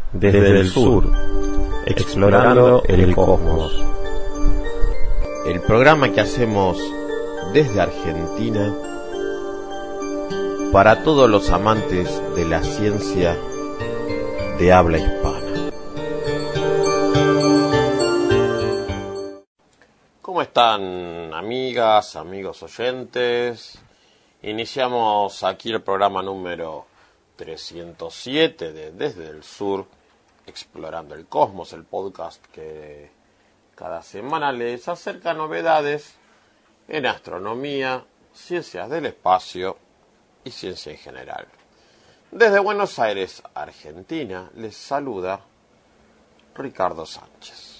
desde el sur, explorando el cosmos. El programa que hacemos desde Argentina para todos los amantes de la ciencia de habla hispana. ¿Cómo están, amigas, amigos oyentes? Iniciamos aquí el programa número 307 de Desde el Sur, Explorando el Cosmos, el podcast que cada semana les acerca novedades en astronomía, ciencias del espacio y ciencia en general. Desde Buenos Aires, Argentina, les saluda Ricardo Sánchez.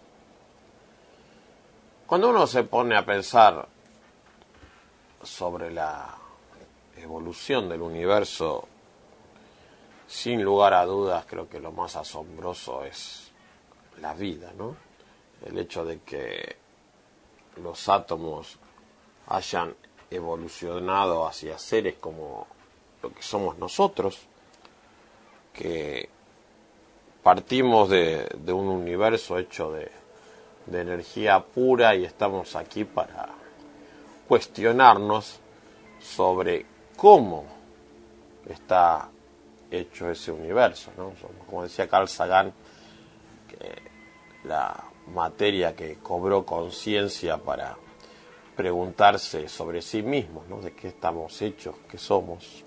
Cuando uno se pone a pensar sobre la evolución del universo, sin lugar a dudas, creo que lo más asombroso es la vida, ¿no? El hecho de que los átomos hayan evolucionado hacia seres como lo que somos nosotros, que partimos de un universo hecho de energía pura y estamos aquí para cuestionarnos sobre cómo está hecho ese universo, ¿no? Como decía Carl Sagan, que la materia que cobró conciencia para preguntarse sobre sí mismos, ¿no? De qué estamos hechos, qué somos.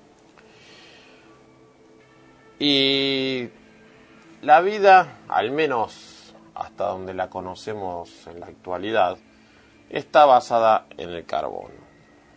Y la vida, al menos hasta donde la conocemos en la actualidad, está basada en el carbono.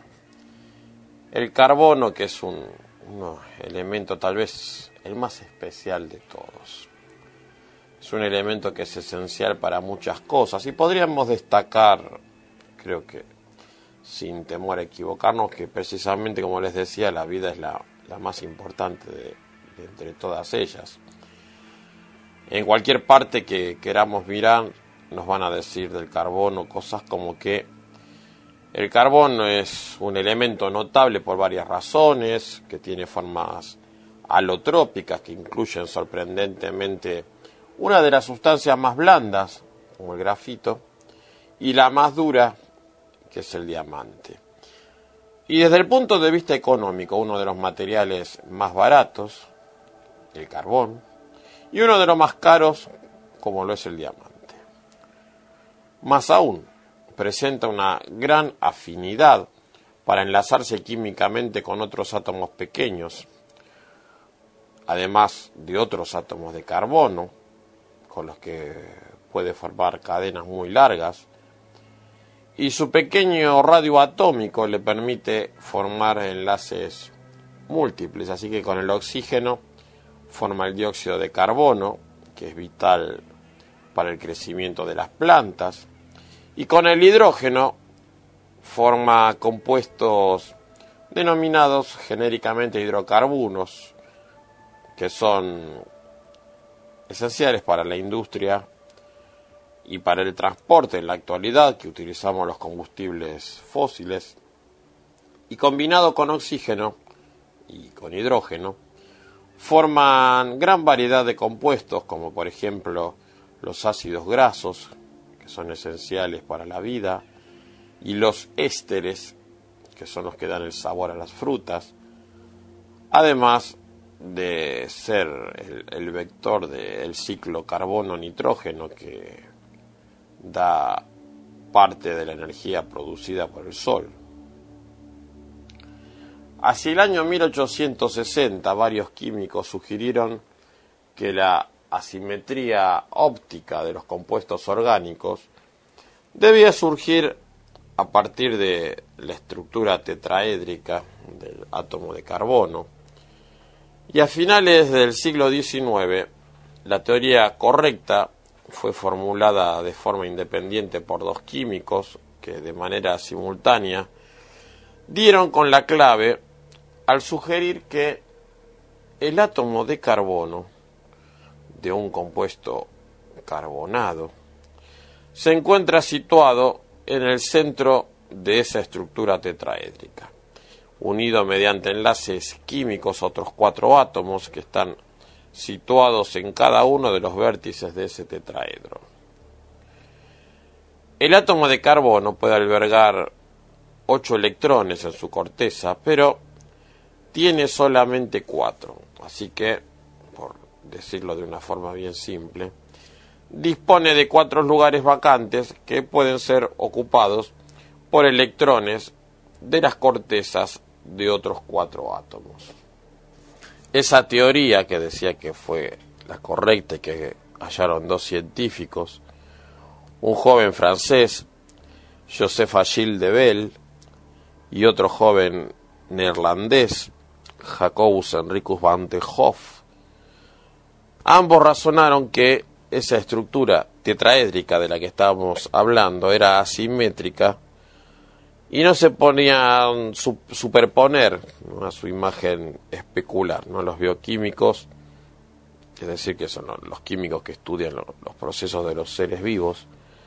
El carbono, que es un elemento tal vez el más especial de todos. Es un elemento que es esencial para muchas cosas y podríamos destacar, creo que sin temor a equivocarnos, que precisamente, como les decía, la vida es la más importante de entre todas ellas. En cualquier parte que queramos mirar, nos van a decir del carbono cosas como que el carbono es un elemento notable por varias razones, que tiene formas alotrópicas que incluyen sorprendentemente una de las sustancias más blandas, como el grafito, y la más dura, que es el diamante. Y desde el punto de vista económico, uno de los materiales más baratos, el carbón, y uno de los más caros, como lo es el diamante. Más aún, presenta una gran afinidad para enlazarse químicamente con otros átomos pequeños, además de otros átomos de carbono, con los que puede formar cadenas muy largas, y su pequeño radio atómico le permite formar enlaces múltiples, así que con el oxígeno forma el dióxido de carbono, que es vital para el crecimiento de las plantas, y con el hidrógeno forma compuestos denominados genéricamente hidrocarburos, que son esenciales para la industria y para el transporte en la actualidad, que utilizamos los combustibles fósiles, y combinado con oxígeno y con hidrógeno, forman gran variedad de compuestos, como por ejemplo los ácidos grasos, que son esenciales para la vida, y los ésteres, que son los que dan el sabor a las frutas, además de ser el vector del ciclo carbono-nitrógeno, que da parte de la energía producida por el Sol. Hacia el año 1860, varios químicos sugirieron que la asimetría óptica de los compuestos orgánicos debía surgir a partir de la estructura tetraédrica del átomo de carbono, y a finales del siglo XIX la teoría correcta fue formulada de forma independiente por dos químicos que de manera simultánea dieron con la clave al sugerir que el átomo de carbono de un compuesto carbonado se encuentra situado en el centro de esa estructura tetraédrica, unido mediante enlaces químicos a otros 4 átomos que están situados en cada uno de los vértices de ese tetraedro. El átomo de carbono puede albergar 8 electrones en su corteza, pero tiene solamente 4, así que, por decirlo de una forma bien simple, dispone de 4 lugares vacantes que pueden ser ocupados por electrones de las cortezas de otros 4 átomos. Esa teoría, que decía que fue la correcta y que hallaron 2 científicos, un joven francés, Joseph Achille de Bell, y otro joven neerlandés, Jacobus Henricus van de Hoff, ambos razonaron que esa estructura tetraédrica de la que estábamos hablando era asimétrica y no se ponían superponer, ¿no?, a su imagen especular, ¿no? Los bioquímicos, es decir, que son los químicos que estudian los procesos de los seres vivos,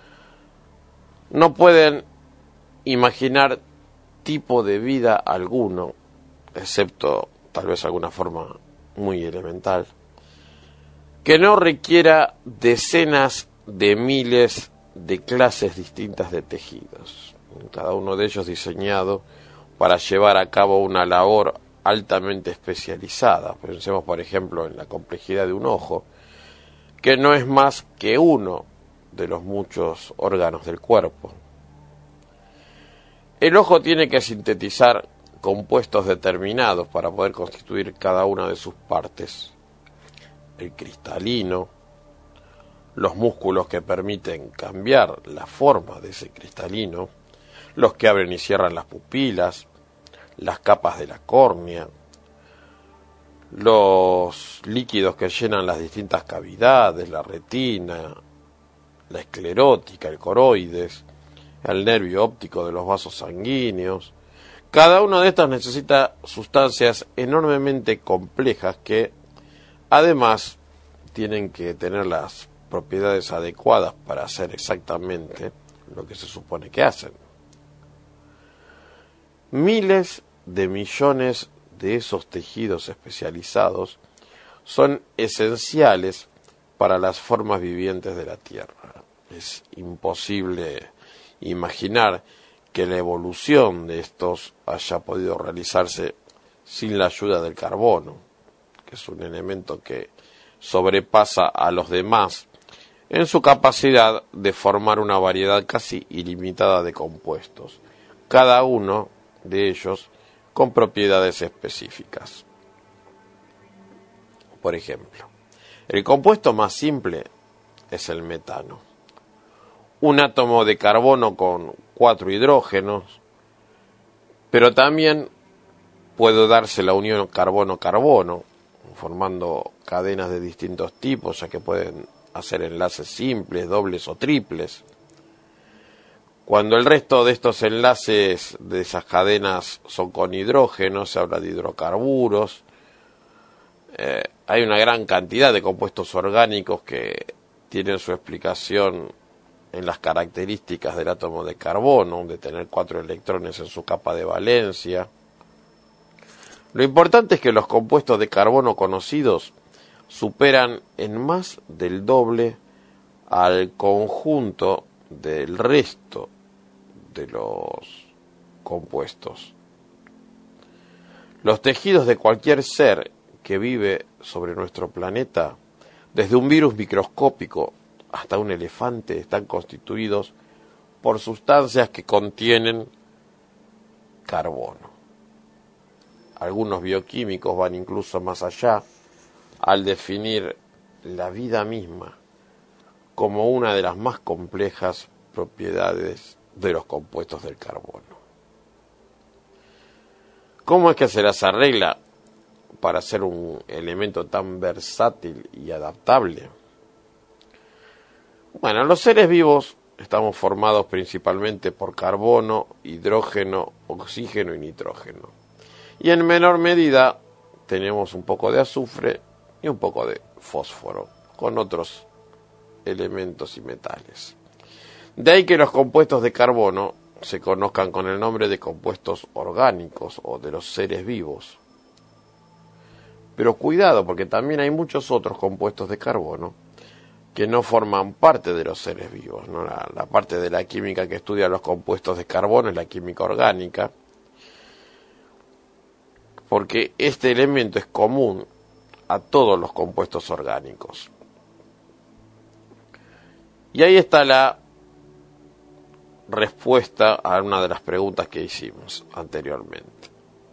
no pueden imaginar tipo de vida alguno, excepto tal vez alguna forma muy elemental, que no requiera decenas de miles de clases distintas de tejidos, cada uno de ellos diseñado para llevar a cabo una labor altamente especializada. Pensemos, por ejemplo, en la complejidad de un ojo, que no es más que uno de los muchos órganos del cuerpo. El ojo tiene que sintetizar compuestos determinados para poder constituir cada una de sus partes. El cristalino, los músculos que permiten cambiar la forma de ese cristalino, los que abren y cierran las pupilas, las capas de la córnea, los líquidos que llenan las distintas cavidades, la retina, la esclerótica, el coroides, el nervio óptico de los vasos sanguíneos. Cada uno de estos necesita sustancias enormemente complejas que, además, tienen que tener las propiedades adecuadas para hacer exactamente lo que se supone que hacen. Miles de millones de esos tejidos especializados son esenciales para las formas vivientes de la Tierra. Es imposible imaginar que la evolución de estos haya podido realizarse sin la ayuda del carbono, que es un elemento que sobrepasa a los demás en su capacidad de formar una variedad casi ilimitada de compuestos, cada uno de ellos con propiedades específicas. Por ejemplo, el compuesto más simple es el metano. Un átomo de carbono con 4 hidrógenos, pero también puede darse la unión carbono-carbono, formando cadenas de distintos tipos, ya que pueden hacer enlaces simples, dobles o triples. Cuando el resto de estos enlaces de esas cadenas son con hidrógeno, se habla de hidrocarburos. Hay una gran cantidad de compuestos orgánicos que tienen su explicación en las características del átomo de carbono, de tener 4 electrones en su capa de valencia. Lo importante es que los compuestos de carbono conocidos superan en más del doble al conjunto del resto de los compuestos. Los tejidos de cualquier ser que vive sobre nuestro planeta, desde un virus microscópico hasta un elefante, están constituidos por sustancias que contienen carbono. Algunos bioquímicos van incluso más allá al definir la vida misma como una de las más complejas propiedades de los compuestos del carbono. ¿Cómo es que se las arregla para ser un elemento tan versátil y adaptable? Bueno, los seres vivos estamos formados principalmente por carbono, hidrógeno, oxígeno y nitrógeno. Y en menor medida tenemos un poco de azufre y un poco de fósforo, con otros elementos y metales. De ahí que los compuestos de carbono se conozcan con el nombre de compuestos orgánicos o de los seres vivos. Pero cuidado, porque también hay muchos otros compuestos de carbono que no forman parte de los seres vivos, ¿no? La parte de la química que estudia los compuestos de carbono es la química orgánica, porque este elemento es común a todos los compuestos orgánicos. Y ahí está la respuesta a una de las preguntas que hicimos anteriormente.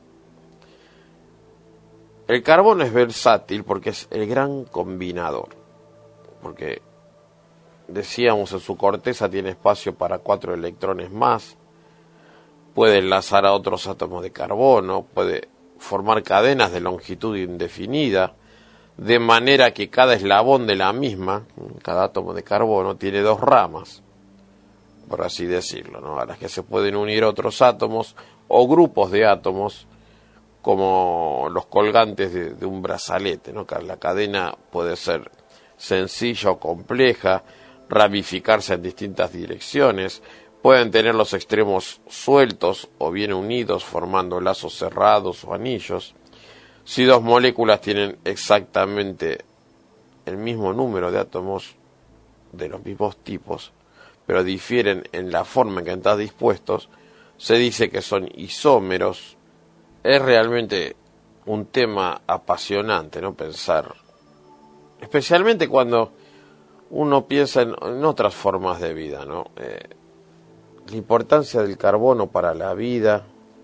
El carbono es versátil porque es el gran combinador, porque decíamos en su corteza tiene espacio para 4 electrones más, puede enlazar a otros átomos de carbono, puede formar cadenas de longitud indefinida, de manera que cada eslabón de la misma, cada átomo de carbono, tiene 2 ramas, por así decirlo, ¿no? A las que se pueden unir otros átomos o grupos de átomos, como los colgantes de un brazalete, ¿no? La cadena puede ser sencilla o compleja, ramificarse en distintas direcciones, pueden tener los extremos sueltos o bien unidos formando lazos cerrados o anillos. Si 2 moléculas tienen exactamente el mismo número de átomos de los mismos tipos, pero difieren en la forma en que están dispuestos, se dice que son isómeros. Es realmente un tema apasionante, ¿no? Pensar, especialmente cuando uno piensa en otras formas de vida, ¿no? La importancia del carbono para la vida.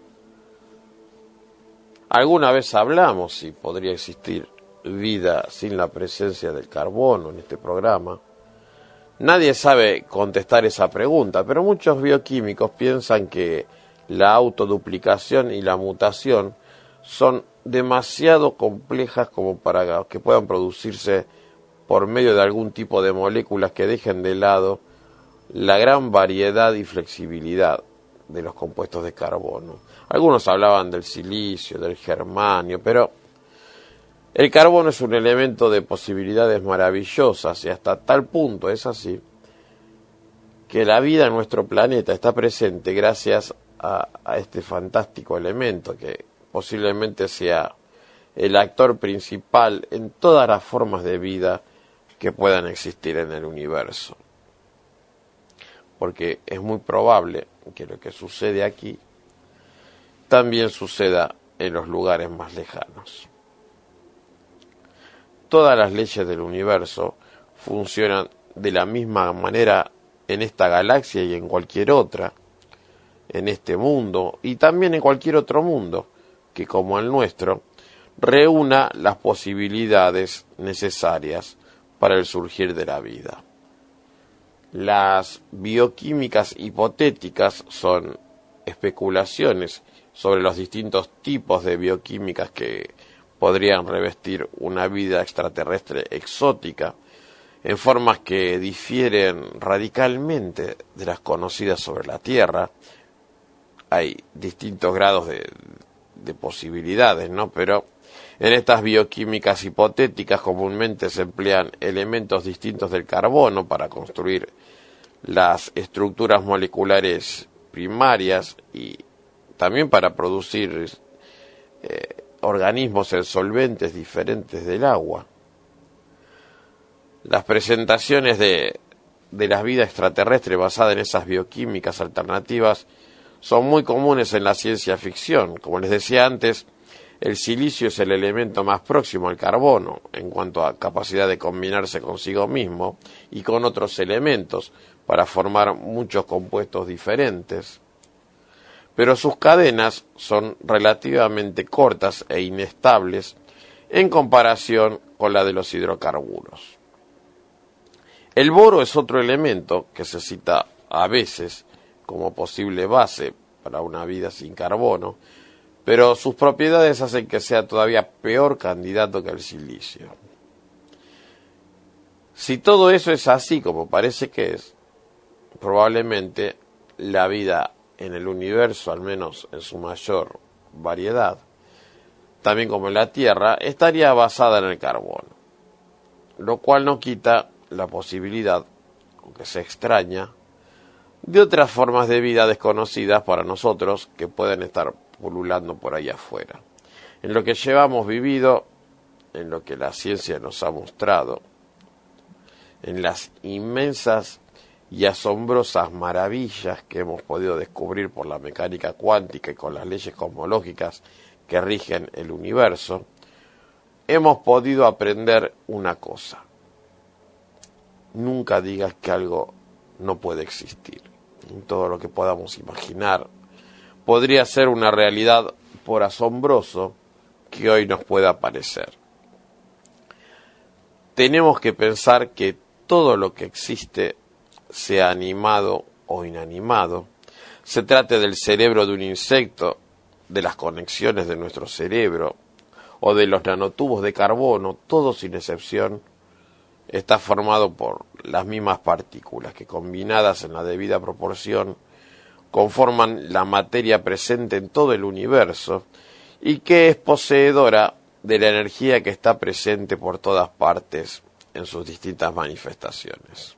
Alguna vez hablamos si podría existir vida sin la presencia del carbono en este programa. Nadie sabe contestar esa pregunta, pero muchos bioquímicos piensan que la autoduplicación y la mutación son demasiado complejas como para que puedan producirse por medio de algún tipo de moléculas que dejen de lado la gran variedad y flexibilidad de los compuestos de carbono. Algunos hablaban del silicio, del germanio, pero el carbono es un elemento de posibilidades maravillosas y hasta tal punto es así que la vida en nuestro planeta está presente gracias a este fantástico elemento que posiblemente sea el actor principal en todas las formas de vida que puedan existir en el universo. Porque es muy probable que lo que sucede aquí también suceda en los lugares más lejanos. Todas las leyes del universo funcionan de la misma manera en esta galaxia y en cualquier otra, en este mundo y también en cualquier otro mundo que, como el nuestro, reúna las posibilidades necesarias para el surgir de la vida. Las bioquímicas hipotéticas son especulaciones sobre los distintos tipos de bioquímicas que podrían revestir una vida extraterrestre exótica en formas que difieren radicalmente de las conocidas sobre la Tierra. Hay distintos grados de posibilidades, ¿no? Pero en estas bioquímicas hipotéticas comúnmente se emplean elementos distintos del carbono para construir las estructuras moleculares primarias y también para producir organismos en solventes diferentes del agua. Las presentaciones de la vida extraterrestre basada en esas bioquímicas alternativas son muy comunes en la ciencia ficción. Como les decía antes, el silicio es el elemento más próximo al carbono en cuanto a capacidad de combinarse consigo mismo y con otros elementos para formar muchos compuestos diferentes. Pero sus cadenas son relativamente cortas e inestables en comparación con la de los hidrocarburos. El boro es otro elemento que se cita a veces como posible base para una vida sin carbono, pero sus propiedades hacen que sea todavía peor candidato que el silicio. Si todo eso es así como parece que es, probablemente la vida en el universo, al menos en su mayor variedad, también como en la Tierra, estaría basada en el carbono, lo cual no quita la posibilidad, aunque sea extraña, de otras formas de vida desconocidas para nosotros que pueden estar pululando por ahí afuera. En lo que llevamos vivido, en lo que la ciencia nos ha mostrado, en las inmensas y asombrosas maravillas que hemos podido descubrir por la mecánica cuántica y con las leyes cosmológicas que rigen el universo, hemos podido aprender una cosa: nunca digas que algo no puede existir. En todo lo que podamos imaginar podría ser una realidad, por asombroso que hoy nos pueda parecer. Tenemos que pensar que todo lo que existe, sea animado o inanimado, se trate del cerebro de un insecto, de las conexiones de nuestro cerebro o de los nanotubos de carbono, todo sin excepción está formado por las mismas partículas que, combinadas en la debida proporción, conforman la materia presente en todo el universo y que es poseedora de la energía que está presente por todas partes en sus distintas manifestaciones.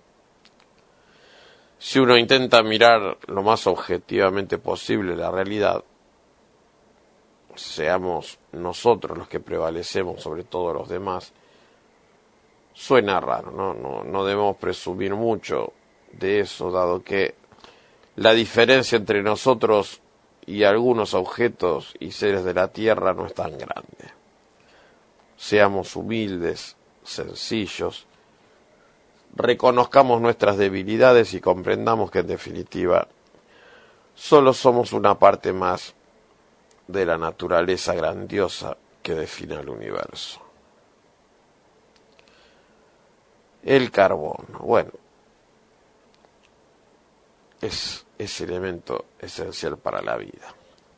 Si uno intenta mirar lo más objetivamente posible la realidad, seamos nosotros los que prevalecemos sobre todos los demás, suena raro, no debemos presumir mucho de eso, dado que la diferencia entre nosotros y algunos objetos y seres de la Tierra no es tan grande. Seamos humildes, sencillos, reconozcamos nuestras debilidades y comprendamos que, en definitiva, solo somos una parte más de la naturaleza grandiosa que define el universo. El carbono, bueno, es ese elemento esencial para la vida.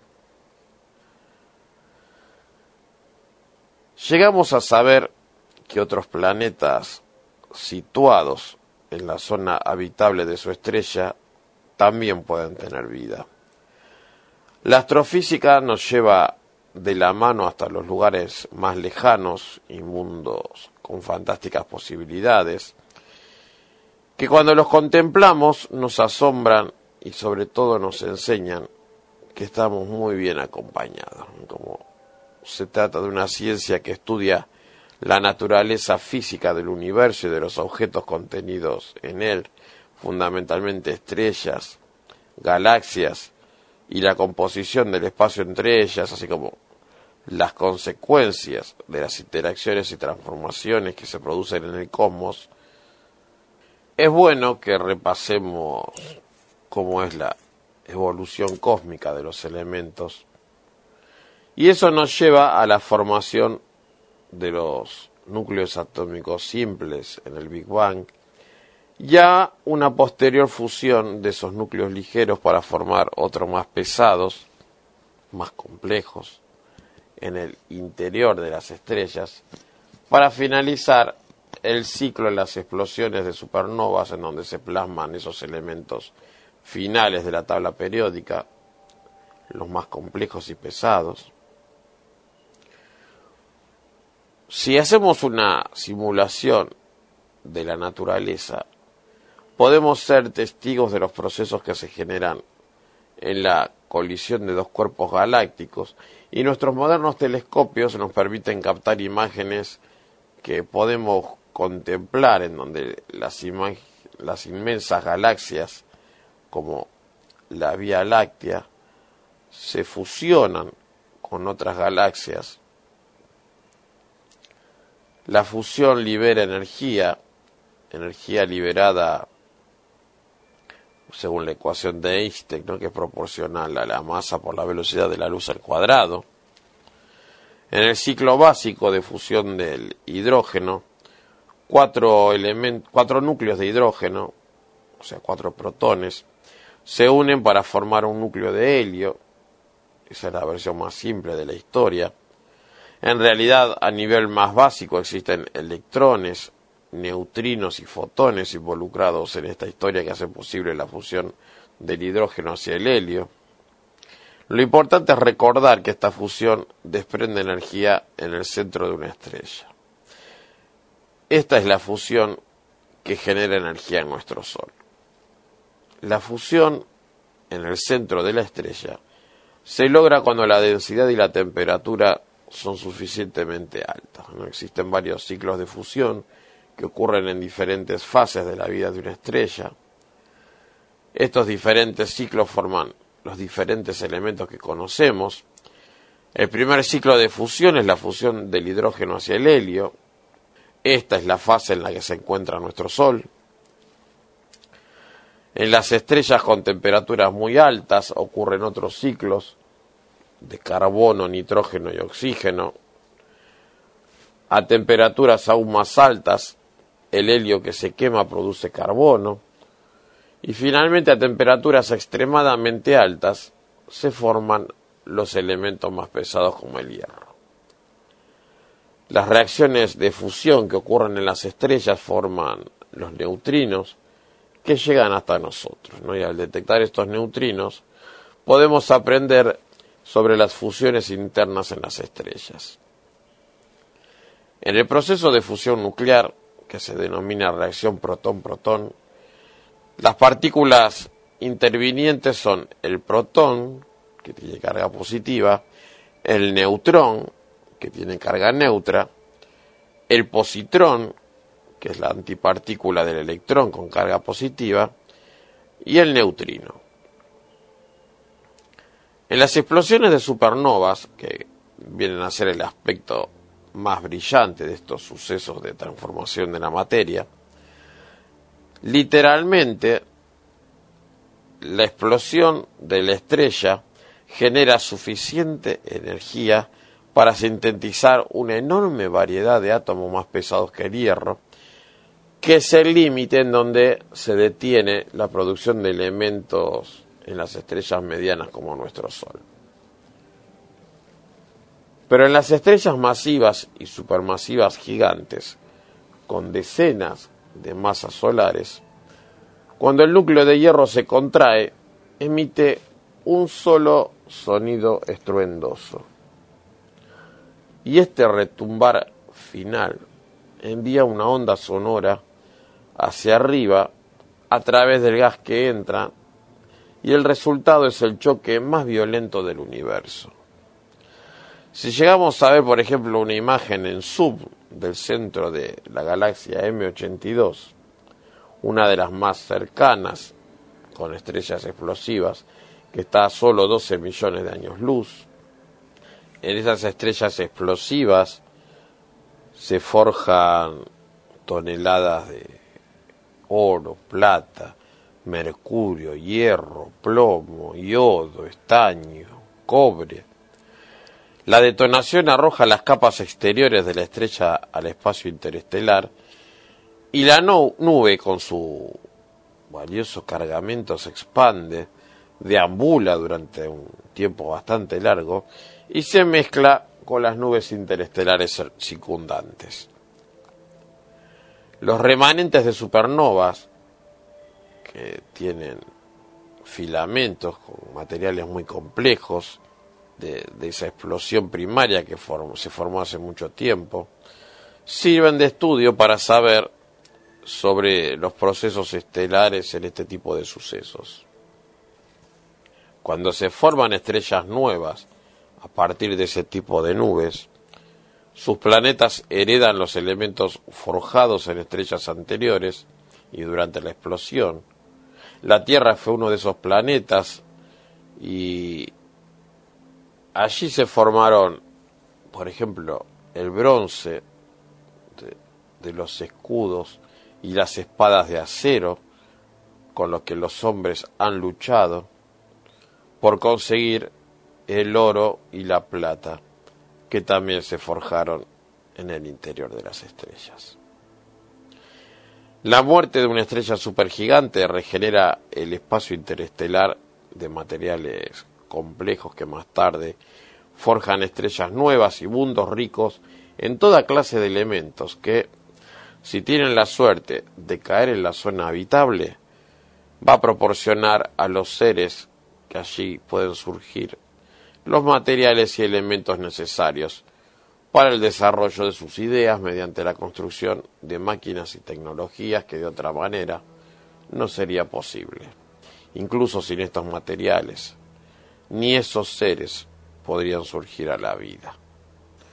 Llegamos a saber que otros planetas situados en la zona habitable de su estrella también pueden tener vida. La astrofísica nos lleva de la mano hasta los lugares más lejanos y mundos con fantásticas posibilidades, que cuando los contemplamos nos asombran y sobre todo nos enseñan que estamos muy bien acompañados. Como se trata de una ciencia que estudia la naturaleza física del universo y de los objetos contenidos en él, fundamentalmente estrellas, galaxias y la composición del espacio entre ellas, así como las consecuencias de las interacciones y transformaciones que se producen en el cosmos, es bueno que repasemos cómo es la evolución cósmica de los elementos, y eso nos lleva a la formación de los núcleos atómicos simples en el Big Bang, ya una posterior fusión de esos núcleos ligeros para formar otros más pesados, más complejos, en el interior de las estrellas, para finalizar el ciclo en las explosiones de supernovas, en donde se plasman esos elementos finales de la tabla periódica, los más complejos y pesados. Si hacemos una simulación de la naturaleza, podemos ser testigos de los procesos que se generan en la colisión de dos cuerpos galácticos, y nuestros modernos telescopios nos permiten captar imágenes que podemos contemplar, en donde las inmensas galaxias, como la Vía Láctea, se fusionan con otras galaxias. La fusión libera energía liberada según la ecuación de Einstein, ¿no?, que es proporcional a la masa por la velocidad de la luz al cuadrado. En el ciclo básico de fusión del hidrógeno, cuatro núcleos de hidrógeno, o sea, 4 protones, se unen para formar un núcleo de helio. Esa es la versión más simple de la historia. En realidad, a nivel más básico, existen electrones, neutrinos y fotones involucrados en esta historia que hacen posible la fusión del hidrógeno hacia el helio. Lo importante es recordar que esta fusión desprende energía en el centro de una estrella. Esta es la fusión que genera energía en nuestro Sol. La fusión en el centro de la estrella se logra cuando la densidad y la temperatura son suficientemente altas, ¿no? Existen varios ciclos de fusión que ocurren en diferentes fases de la vida de una estrella. Estos diferentes ciclos forman los diferentes elementos que conocemos. El primer ciclo de fusión es la fusión del hidrógeno hacia el helio. Esta es la fase en la que se encuentra nuestro Sol. En las estrellas con temperaturas muy altas ocurren otros ciclos de carbono, nitrógeno y oxígeno. A temperaturas aún más altas, el helio que se quema produce carbono. Y finalmente, a temperaturas extremadamente altas, se forman los elementos más pesados como el hierro. Las reacciones de fusión que ocurren en las estrellas forman los neutrinos que llegan hasta nosotros, ¿no? Y al detectar estos neutrinos podemos aprender sobre las fusiones internas en las estrellas. En el proceso de fusión nuclear, que se denomina reacción protón-protón, las partículas intervinientes son el protón, que tiene carga positiva, el neutrón, que tiene carga neutra, el positrón, que es la antipartícula del electrón con carga positiva, y el neutrino. En las explosiones de supernovas, que vienen a ser el aspecto más brillante de estos sucesos de transformación de la materia, literalmente la explosión de la estrella genera suficiente energía para sintetizar una enorme variedad de átomos más pesados que el hierro, que es el límite en donde se detiene la producción de elementos en las estrellas medianas como nuestro Sol. Pero en las estrellas masivas y supermasivas gigantes, con decenas de masas solares, cuando el núcleo de hierro se contrae, emite un solo sonido estruendoso. Y este retumbar final envía una onda sonora hacia arriba a través del gas que entra, y el resultado es el choque más violento del universo. Si llegamos a ver, por ejemplo, una imagen en zoom del centro de la galaxia M82, una de las más cercanas con estrellas explosivas, que está a solo 12 millones de años luz, en esas estrellas explosivas se forjan toneladas de oro, plata, mercurio, hierro, plomo, yodo, estaño, cobre. La detonación arroja las capas exteriores de la estrella al espacio interestelar, y la nube con su valioso cargamento se expande, deambula durante un tiempo bastante largo y se mezcla con las nubes interestelares circundantes. Los remanentes de supernovas, que tienen filamentos con materiales muy complejos de esa explosión primaria que se formó hace mucho tiempo, sirven de estudio para saber sobre los procesos estelares en este tipo de sucesos. Cuando se forman estrellas nuevas a partir de ese tipo de nubes, sus planetas heredan los elementos forjados en estrellas anteriores y durante la explosión. La Tierra fue uno de esos planetas y allí se formaron, por ejemplo, el bronce de los escudos y las espadas de acero con los que los hombres han luchado por conseguir el oro y la plata, que también se forjaron en el interior de las estrellas. La muerte de una estrella supergigante regenera el espacio interestelar de materiales complejos que más tarde forjan estrellas nuevas y mundos ricos en toda clase de elementos que, si tienen la suerte de caer en la zona habitable, va a proporcionar a los seres que allí pueden surgir los materiales y elementos necesarios para el desarrollo de sus ideas mediante la construcción de máquinas y tecnologías que de otra manera no sería posible. Incluso sin estos materiales, ni esos seres podrían surgir a la vida.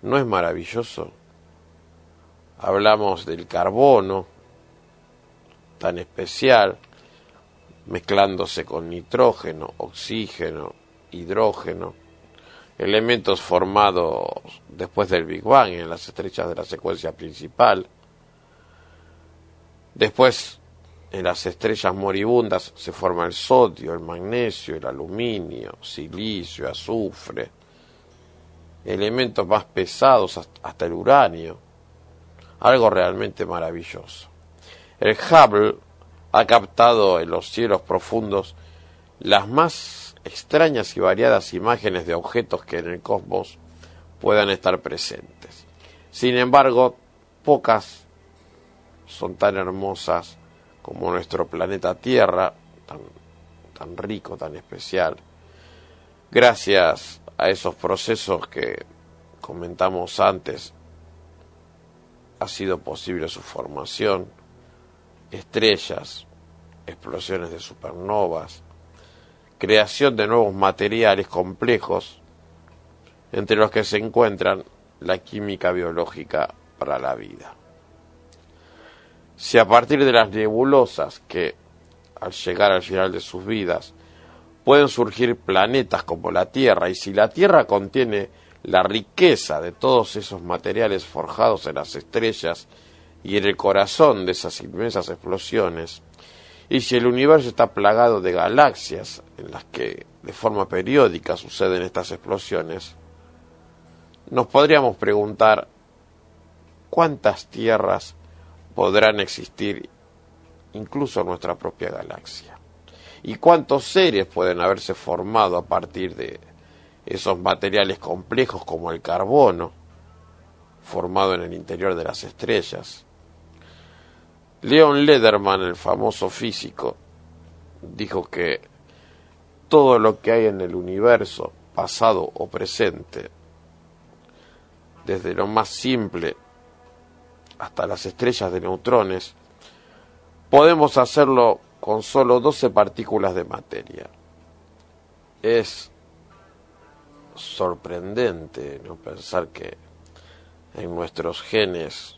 ¿No es maravilloso? Hablamos del carbono, tan especial, mezclándose con nitrógeno, oxígeno, hidrógeno, elementos formados después del Big Bang en las estrellas de la secuencia principal. Después, en las estrellas moribundas se forma el sodio, el magnesio, el aluminio, silicio, azufre, elementos más pesados hasta el uranio. Algo realmente maravilloso. El Hubble ha captado en los cielos profundos las más extrañas y variadas imágenes de objetos que en el cosmos puedan estar presentes. Sin embargo, pocas son tan hermosas como nuestro planeta Tierra, tan rico, tan especial. Gracias a esos procesos que comentamos antes, ha sido posible su formación, estrellas, explosiones de supernovas, creación de nuevos materiales complejos, entre los que se encuentran la química biológica para la vida. Si a partir de las nebulosas que, al llegar al final de sus vidas, pueden surgir planetas como la Tierra, y si la Tierra contiene la riqueza de todos esos materiales forjados en las estrellas y en el corazón de esas inmensas explosiones, y si el universo está plagado de galaxias en las que de forma periódica suceden estas explosiones, nos podríamos preguntar cuántas tierras podrán existir incluso en nuestra propia galaxia, y cuántos seres pueden haberse formado a partir de esos materiales complejos como el carbono, formado en el interior de las estrellas. Leon Lederman, el famoso físico, dijo que todo lo que hay en el universo, pasado o presente, desde lo más simple hasta las estrellas de neutrones, podemos hacerlo con solo 12 partículas de materia. Es sorprendente, ¿no?, pensar que en nuestros genes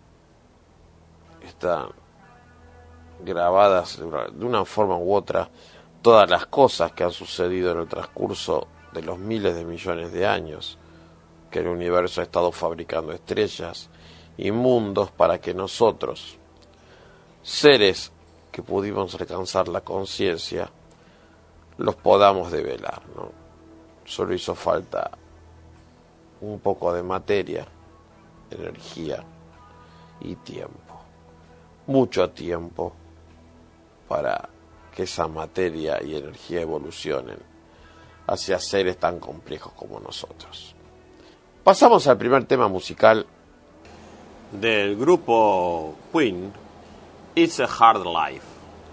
están grabadas de una forma u otra todas las cosas que han sucedido en el transcurso de los miles de millones de años que el universo ha estado fabricando estrellas y mundos para que nosotros, seres que pudimos alcanzar la conciencia, los podamos develar, ¿no? Solo hizo falta un poco de materia, energía y tiempo. Mucho tiempo para que esa materia y energía evolucionen hacia seres tan complejos como nosotros. Pasamos al primer tema musical del grupo Queen, It's a Hard Life.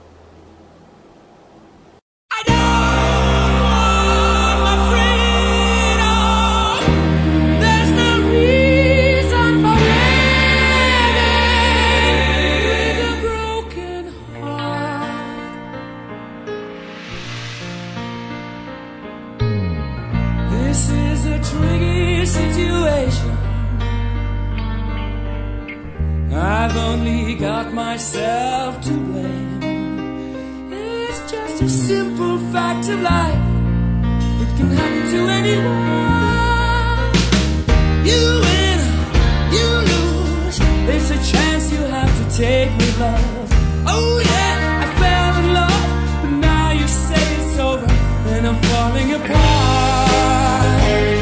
I've only got myself to blame. It's just a simple fact of life. It can happen to anyone. You win, you lose. It's a chance you have to take with love. Oh yeah, I fell in love, but now you say it's over and I'm falling apart.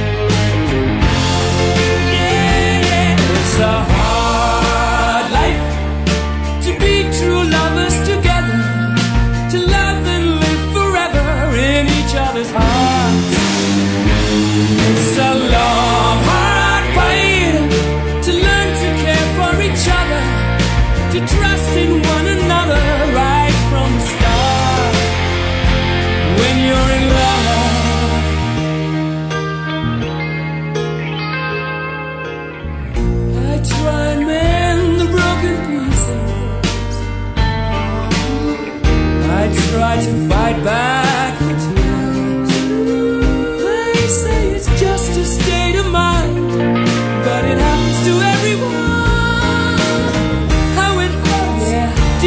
Yeah, it's a hard life to be true lovers together, to love and live forever in each other's hearts. It's a long, hard fight to learn to care for each other, to trust in one another.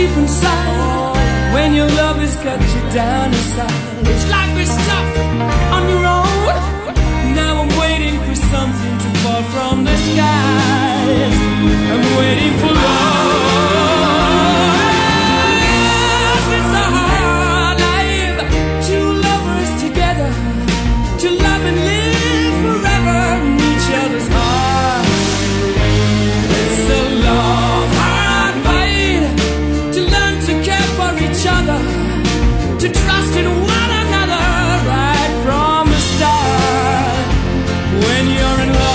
deep inside when your love has cut you down inside. It's like we're stuck on the road. Now I'm waiting for something to fall from the skies. I'm waiting for love. Yes, it's a hard life. Two lovers together, to love and live forever in each other's hearts. It's a long, hard fight to learn to care for each other, to trust in one another right from the start. When you're in love,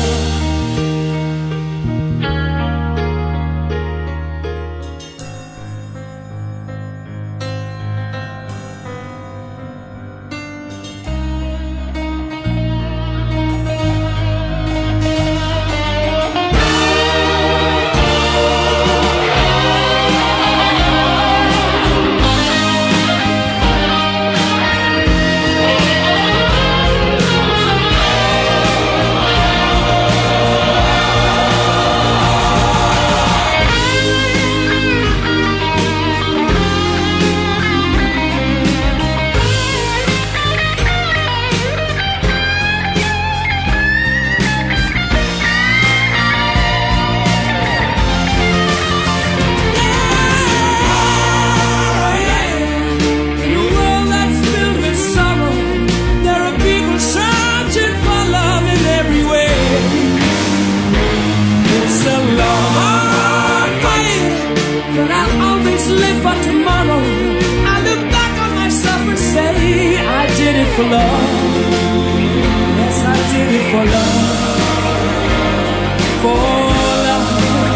for love. Yes, I did it for love. For love.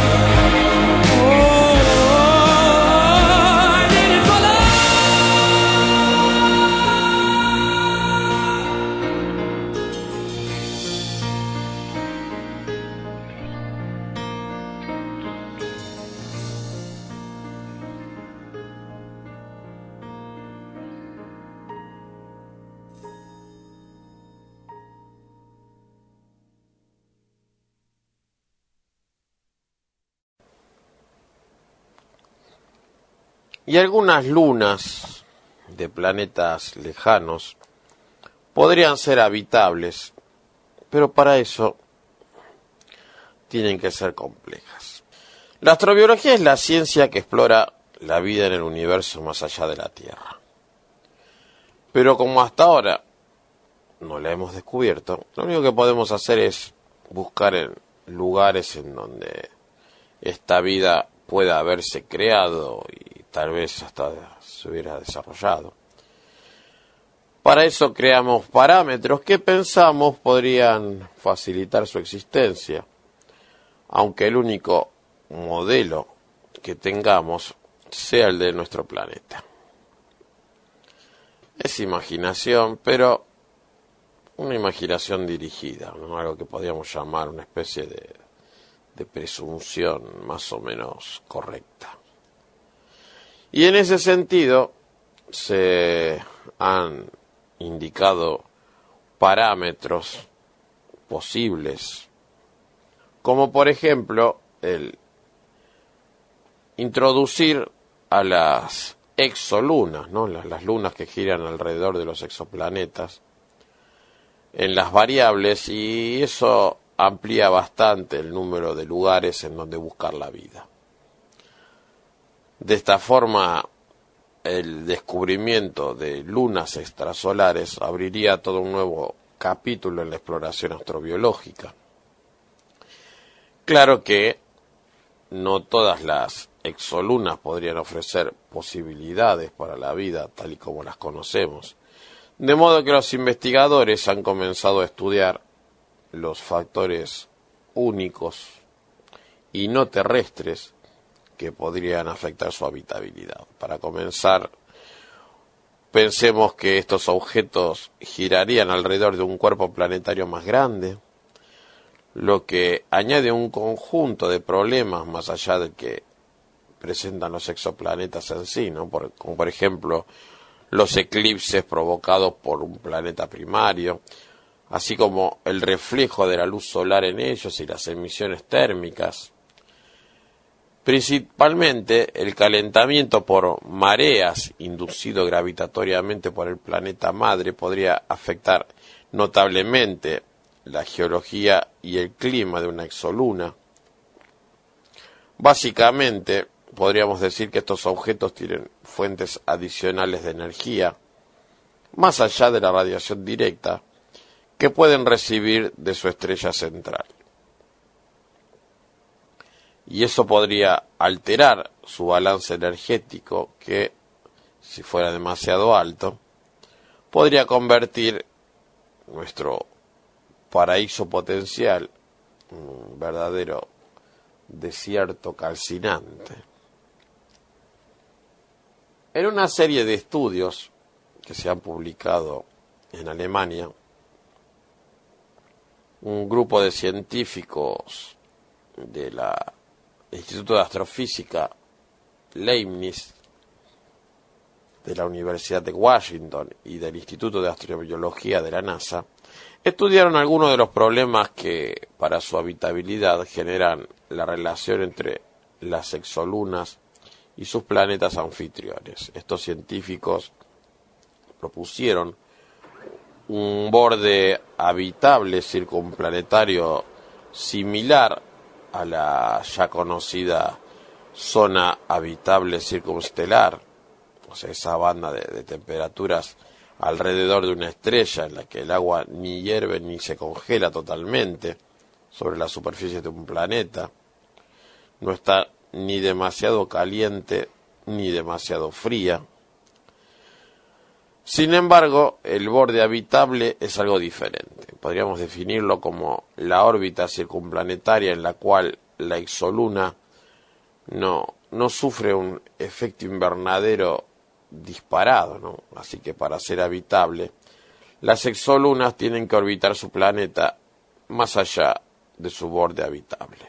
Oh, I did it for Y algunas lunas de planetas lejanos podrían ser habitables, pero para eso tienen que ser complejas. La astrobiología es la ciencia que explora la vida en el universo más allá de la Tierra. Pero como hasta ahora no la hemos descubierto, lo único que podemos hacer es buscar en lugares en donde esta vida pueda haberse creado y tal vez hasta se hubiera desarrollado. Para eso creamos parámetros que pensamos podrían facilitar su existencia, aunque el único modelo que tengamos sea el de nuestro planeta. Es imaginación, pero una imaginación dirigida, ¿no? Algo que podríamos llamar una especie de presunción más o menos correcta. Y en ese sentido se han indicado parámetros posibles, como por ejemplo el introducir a las exolunas, ¿no? Las lunas que giran alrededor de los exoplanetas, en las variables, y eso amplía bastante el número de lugares en donde buscar la vida. De esta forma, el descubrimiento de lunas extrasolares abriría todo un nuevo capítulo en la exploración astrobiológica. Claro que no todas las exolunas podrían ofrecer posibilidades para la vida tal y como las conocemos, de modo que los investigadores han comenzado a estudiar los factores únicos y no terrestres que podrían afectar su habitabilidad. Para comenzar, pensemos que estos objetos girarían alrededor de un cuerpo planetario más grande, lo que añade un conjunto de problemas más allá del que presentan los exoplanetas en sí, ¿no? Como por ejemplo los eclipses provocados por un planeta primario, así como el reflejo de la luz solar en ellos y las emisiones térmicas. Principalmente el calentamiento por mareas inducido gravitatoriamente por el planeta madre podría afectar notablemente la geología y el clima de una exoluna. Básicamente, podríamos decir que estos objetos tienen fuentes adicionales de energía, más allá de la radiación directa, que pueden recibir de su estrella central. Y eso podría alterar su balance energético que, si fuera demasiado alto, podría convertir nuestro paraíso potencial en un verdadero desierto calcinante. En una serie de estudios que se han publicado en Alemania, un grupo de científicos del Instituto de Astrofísica Leibniz, de la Universidad de Washington y del Instituto de Astrobiología de la NASA, estudiaron algunos de los problemas que, para su habitabilidad, generan la relación entre las exolunas y sus planetas anfitriones. Estos científicos propusieron un borde habitable circunplanetario similar a la ya conocida zona habitable circunstelar, o sea, esa banda de temperaturas alrededor de una estrella en la que el agua ni hierve ni se congela totalmente sobre la superficie de un planeta, no está ni demasiado caliente ni demasiado fría. Sin embargo, el borde habitable es algo diferente. Podríamos definirlo como la órbita circunplanetaria en la cual la exoluna no sufre un efecto invernadero disparado, ¿no? Así que para ser habitable, las exolunas tienen que orbitar su planeta más allá de su borde habitable.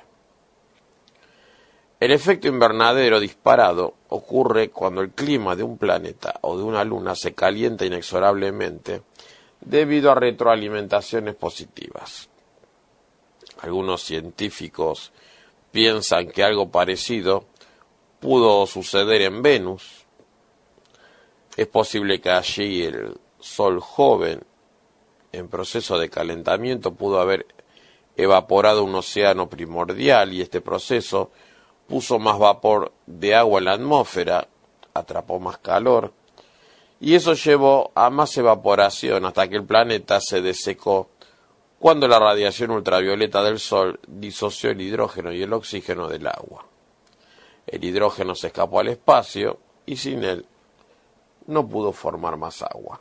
El efecto invernadero disparado ocurre cuando el clima de un planeta o de una luna se calienta inexorablemente debido a retroalimentaciones positivas. Algunos científicos piensan que algo parecido pudo suceder en Venus. Es posible que allí el Sol joven, en proceso de calentamiento, pudo haber evaporado un océano primordial y este proceso puso más vapor de agua en la atmósfera, atrapó más calor, y eso llevó a más evaporación hasta que el planeta se desecó cuando la radiación ultravioleta del Sol disoció el hidrógeno y el oxígeno del agua. El hidrógeno se escapó al espacio y sin él no pudo formar más agua.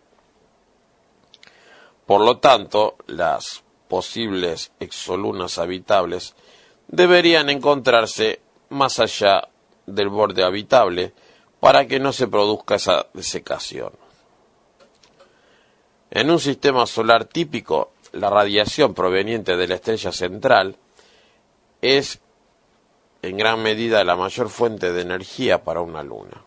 Por lo tanto, las posibles exolunas habitables deberían encontrarse más allá del borde habitable para que no se produzca esa desecación. En un sistema solar típico, la radiación proveniente de la estrella central es en gran medida la mayor fuente de energía para una luna.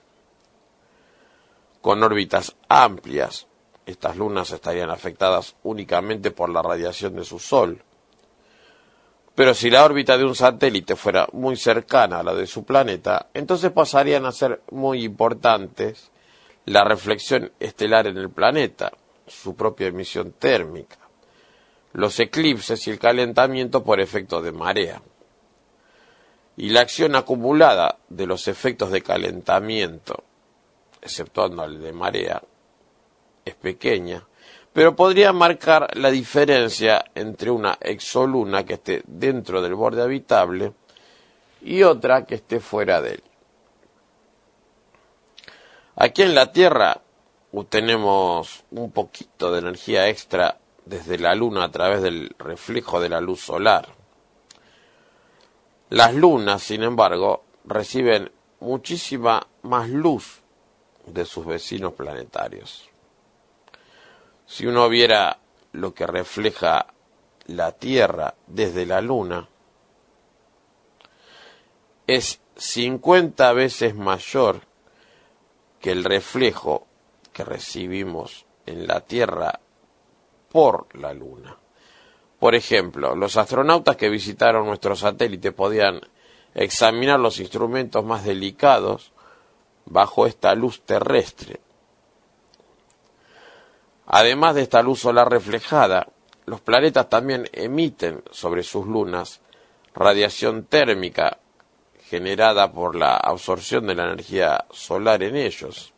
Con órbitas amplias, estas lunas estarían afectadas únicamente por la radiación de su Sol. Pero si la órbita de un satélite fuera muy cercana a la de su planeta, entonces pasarían a ser muy importantes la reflexión estelar en el planeta, su propia emisión térmica, los eclipses y el calentamiento por efecto de marea. Y la acción acumulada de los efectos de calentamiento, exceptuando el de marea, es pequeña, pero podría marcar la diferencia entre una exoluna que esté dentro del borde habitable y otra que esté fuera de él. Aquí en la Tierra obtenemos un poquito de energía extra desde la luna a través del reflejo de la luz solar. Las lunas, sin embargo, reciben muchísima más luz de sus vecinos planetarios. Si uno viera lo que refleja la Tierra desde la Luna, es 50 veces mayor que el reflejo que recibimos en la Tierra por la Luna. Por ejemplo, los astronautas que visitaron nuestro satélite podían examinar los instrumentos más delicados bajo esta luz terrestre. Además de esta luz solar reflejada, los planetas también emiten sobre sus lunas radiación térmica generada por la absorción de la energía solar en ellos.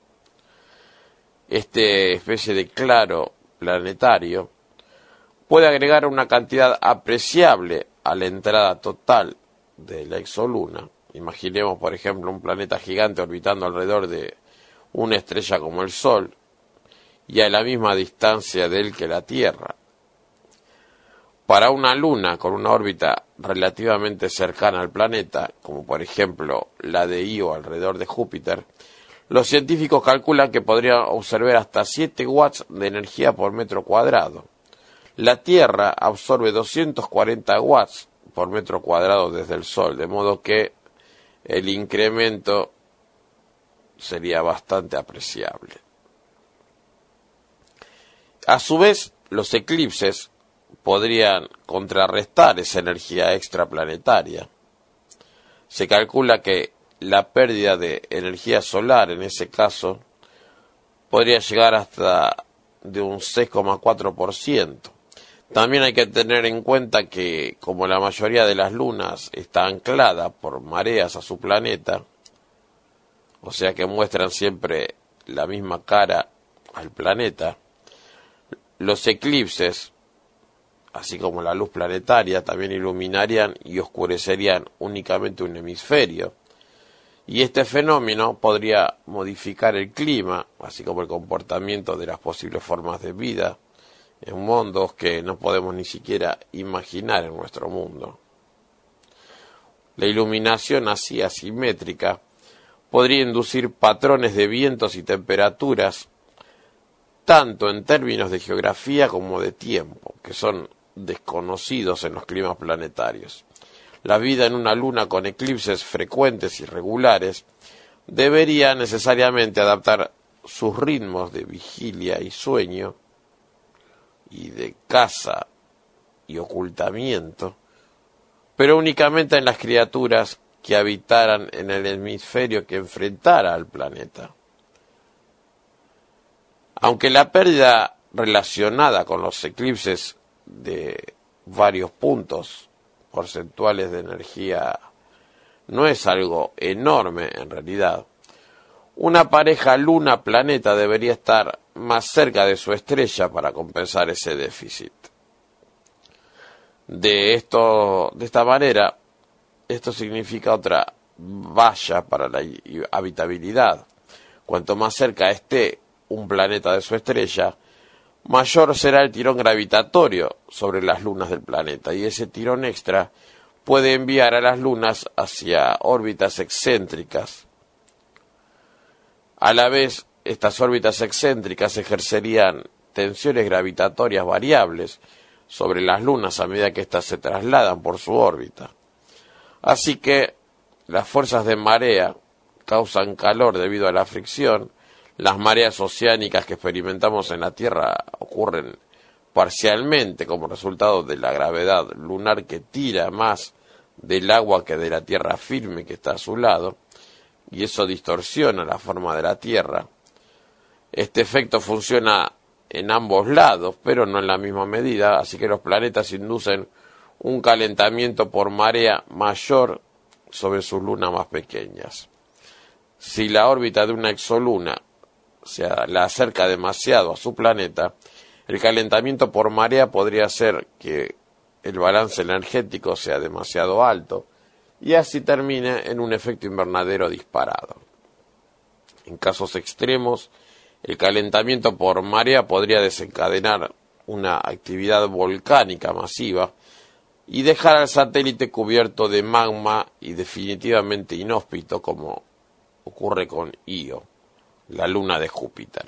Esta especie de claro planetario puede agregar una cantidad apreciable a la entrada total de la exoluna. Imaginemos, por ejemplo, un planeta gigante orbitando alrededor de una estrella como el Sol y a la misma distancia de él que la Tierra. Para una luna con una órbita relativamente cercana al planeta, como por ejemplo la de Io alrededor de Júpiter, los científicos calculan que podrían observar hasta 7 watts de energía por metro cuadrado. La Tierra absorbe 240 watts por metro cuadrado desde el Sol, de modo que el incremento sería bastante apreciable. A su vez, los eclipses podrían contrarrestar esa energía extraplanetaria. Se calcula que la pérdida de energía solar en ese caso podría llegar hasta de un 6,4%. También hay que tener en cuenta que, como la mayoría de las lunas está anclada por mareas a su planeta, o sea que muestran siempre la misma cara al planeta, los eclipses, así como la luz planetaria, también iluminarían y oscurecerían únicamente un hemisferio. Y este fenómeno podría modificar el clima, así como el comportamiento de las posibles formas de vida, en mundos que no podemos ni siquiera imaginar en nuestro mundo. La iluminación así asimétrica podría inducir patrones de vientos y temperaturas, tanto en términos de geografía como de tiempo, que son desconocidos en los climas planetarios. La vida en una luna con eclipses frecuentes y regulares debería necesariamente adaptar sus ritmos de vigilia y sueño y de caza y ocultamiento, pero únicamente en las criaturas que habitaran en el hemisferio que enfrentara al planeta. Aunque la pérdida relacionada con los eclipses de varios puntos porcentuales de energía no es algo enorme en realidad, una pareja luna-planeta debería estar más cerca de su estrella para compensar ese déficit. De esta manera, esto significa otra valla para la habitabilidad. Cuanto más cerca esté un planeta de su estrella, mayor será el tirón gravitatorio sobre las lunas del planeta, y ese tirón extra puede enviar a las lunas hacia órbitas excéntricas. A la vez, estas órbitas excéntricas ejercerían tensiones gravitatorias variables sobre las lunas a medida que éstas se trasladan por su órbita. Así que las fuerzas de marea causan calor debido a la fricción. Las mareas oceánicas que experimentamos en la Tierra ocurren parcialmente como resultado de la gravedad lunar que tira más del agua que de la Tierra firme que está a su lado, y eso distorsiona la forma de la Tierra. Este efecto funciona en ambos lados, pero no en la misma medida, así que los planetas inducen un calentamiento por marea mayor sobre sus lunas más pequeñas. Si la órbita de una exoluna la acerca demasiado a su planeta, el calentamiento por marea podría hacer que el balance energético sea demasiado alto y así termine en un efecto invernadero disparado. En casos extremos, el calentamiento por marea podría desencadenar una actividad volcánica masiva y dejar al satélite cubierto de magma y definitivamente inhóspito, como ocurre con Io, la luna de Júpiter.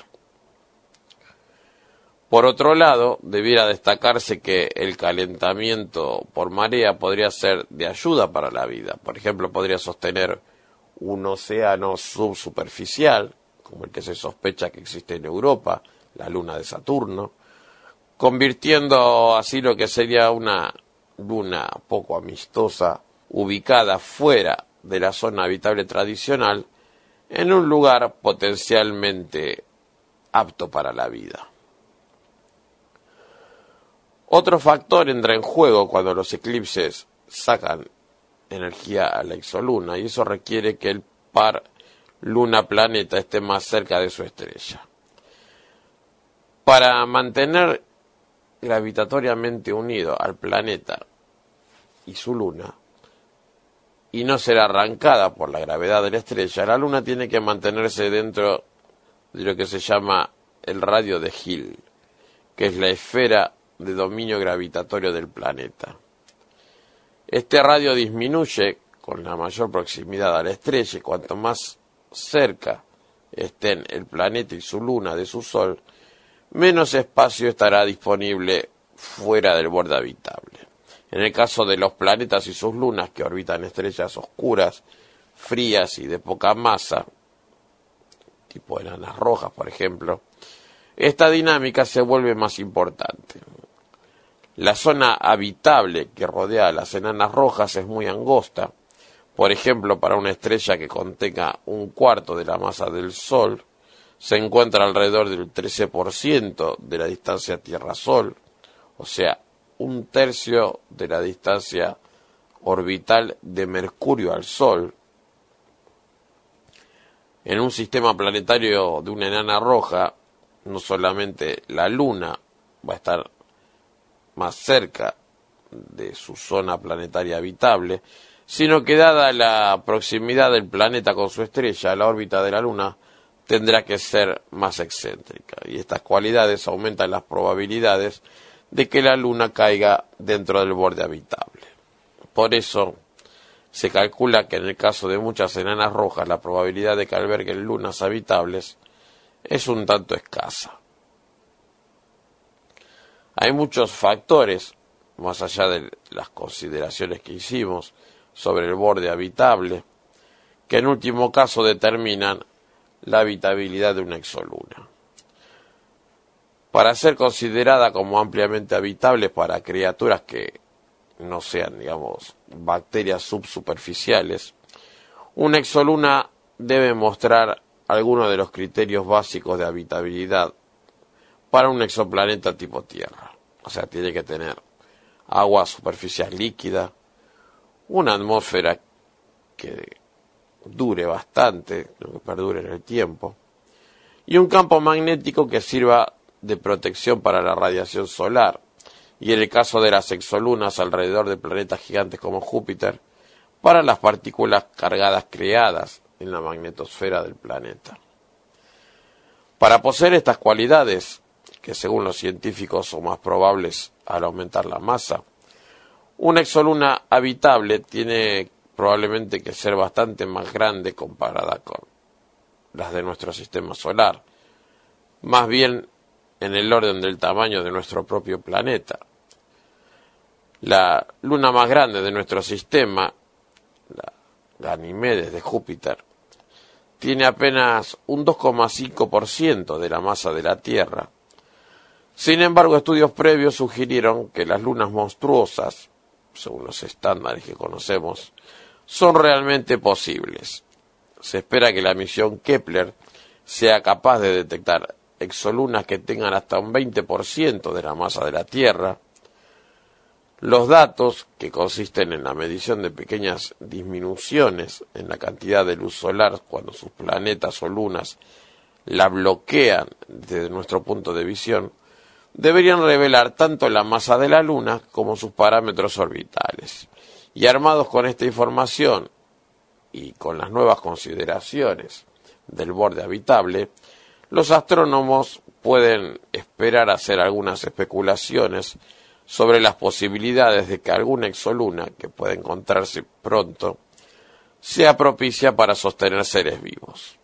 Por otro lado, debiera destacarse que el calentamiento por marea podría ser de ayuda para la vida. Por ejemplo, podría sostener un océano subsuperficial, como el que se sospecha que existe en Europa, la luna de Saturno, convirtiendo así lo que sería una luna poco amistosa, ubicada fuera de la zona habitable tradicional, en un lugar potencialmente apto para la vida. Otro factor entra en juego cuando los eclipses sacan energía a la exoluna, y eso requiere que el par luna-planeta esté más cerca de su estrella. Para mantener gravitatoriamente unido al planeta y su luna, y no ser arrancada por la gravedad de la estrella, la luna tiene que mantenerse dentro de lo que se llama el radio de Hill, que es la esfera de dominio gravitatorio del planeta. Este radio disminuye con la mayor proximidad a la estrella, y cuanto más cerca estén el planeta y su luna de su Sol, menos espacio estará disponible fuera del borde habitable. En el caso de los planetas y sus lunas que orbitan estrellas oscuras, frías y de poca masa, tipo enanas rojas, por ejemplo, esta dinámica se vuelve más importante. La zona habitable que rodea a las enanas rojas es muy angosta. Por ejemplo, para una estrella que contenga un cuarto de la masa del Sol, se encuentra alrededor del 13% de la distancia Tierra-Sol, o sea, un tercio de la distancia orbital de Mercurio al Sol. En un sistema planetario de una enana roja, no solamente la Luna va a estar más cerca de su zona planetaria habitable, sino que dada la proximidad del planeta con su estrella, la órbita de la Luna tendrá que ser más excéntrica, y estas cualidades aumentan las probabilidades de que la Luna caiga dentro del borde habitable. Por eso se calcula que en el caso de muchas enanas rojas la probabilidad de que alberguen lunas habitables es un tanto escasa. Hay muchos factores, más allá de las consideraciones que hicimos sobre el borde habitable, que en último caso determinan la habitabilidad de una exoluna. Para ser considerada como ampliamente habitable para criaturas que no sean, digamos, bacterias subsuperficiales, una exoluna debe mostrar algunos de los criterios básicos de habitabilidad para un exoplaneta tipo Tierra. O sea, tiene que tener agua superficial líquida, una atmósfera que dure bastante, que perdure en el tiempo, y un campo magnético que sirva de protección para la radiación solar, y en el caso de las exolunas alrededor de planetas gigantes como Júpiter, para las partículas cargadas creadas en la magnetosfera del planeta. Para poseer estas cualidades, que según los científicos son más probables al aumentar la masa, una exoluna habitable tiene probablemente que ser bastante más grande comparada con las de nuestro sistema solar, más bien en el orden del tamaño de nuestro propio planeta. La luna más grande de nuestro sistema, la Ganímedes de Júpiter, tiene apenas un 2,5% de la masa de la Tierra. Sin embargo, estudios previos sugirieron que las lunas monstruosas, según los estándares que conocemos, son realmente posibles. Se espera que la misión Kepler sea capaz de detectar exolunas que tengan hasta un 20% de la masa de la Tierra. Los datos, que consisten en la medición de pequeñas disminuciones en la cantidad de luz solar cuando sus planetas o lunas la bloquean desde nuestro punto de visión, deberían revelar tanto la masa de la Luna como sus parámetros orbitales. Y armados con esta información y con las nuevas consideraciones del borde habitable, los astrónomos pueden esperar hacer algunas especulaciones sobre las posibilidades de que alguna exoluna que pueda encontrarse pronto sea propicia para sostener seres vivos.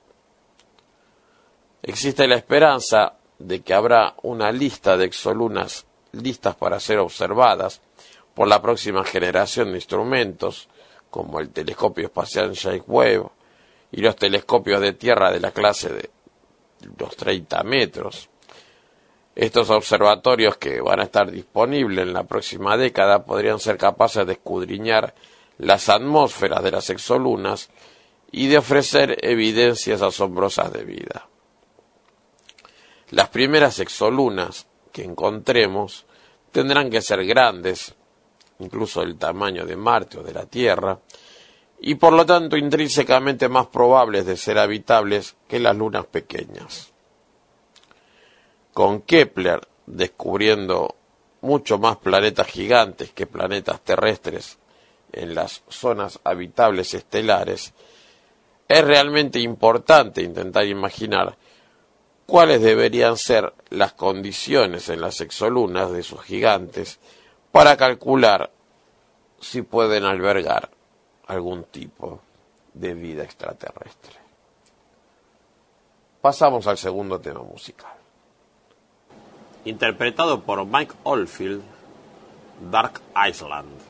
Existe la esperanza de que habrá una lista de exolunas listas para ser observadas por la próxima generación de instrumentos, como el telescopio espacial James Webb y los telescopios de tierra de la clase de los 30 metros. Estos observatorios, que van a estar disponibles en la próxima década, podrían ser capaces de escudriñar las atmósferas de las exolunas y de ofrecer evidencias asombrosas de vida. Las primeras exolunas que encontremos tendrán que ser grandes, incluso del tamaño de Marte o de la Tierra, y por lo tanto intrínsecamente más probables de ser habitables que las lunas pequeñas. Con Kepler descubriendo mucho más planetas gigantes que planetas terrestres en las zonas habitables estelares, es realmente importante intentar imaginar cuáles deberían ser las condiciones en las exolunas de sus gigantes para calcular si pueden albergar algún tipo de vida extraterrestre. Pasamos al segundo tema musical. Interpretado por Mike Oldfield, Dark Island.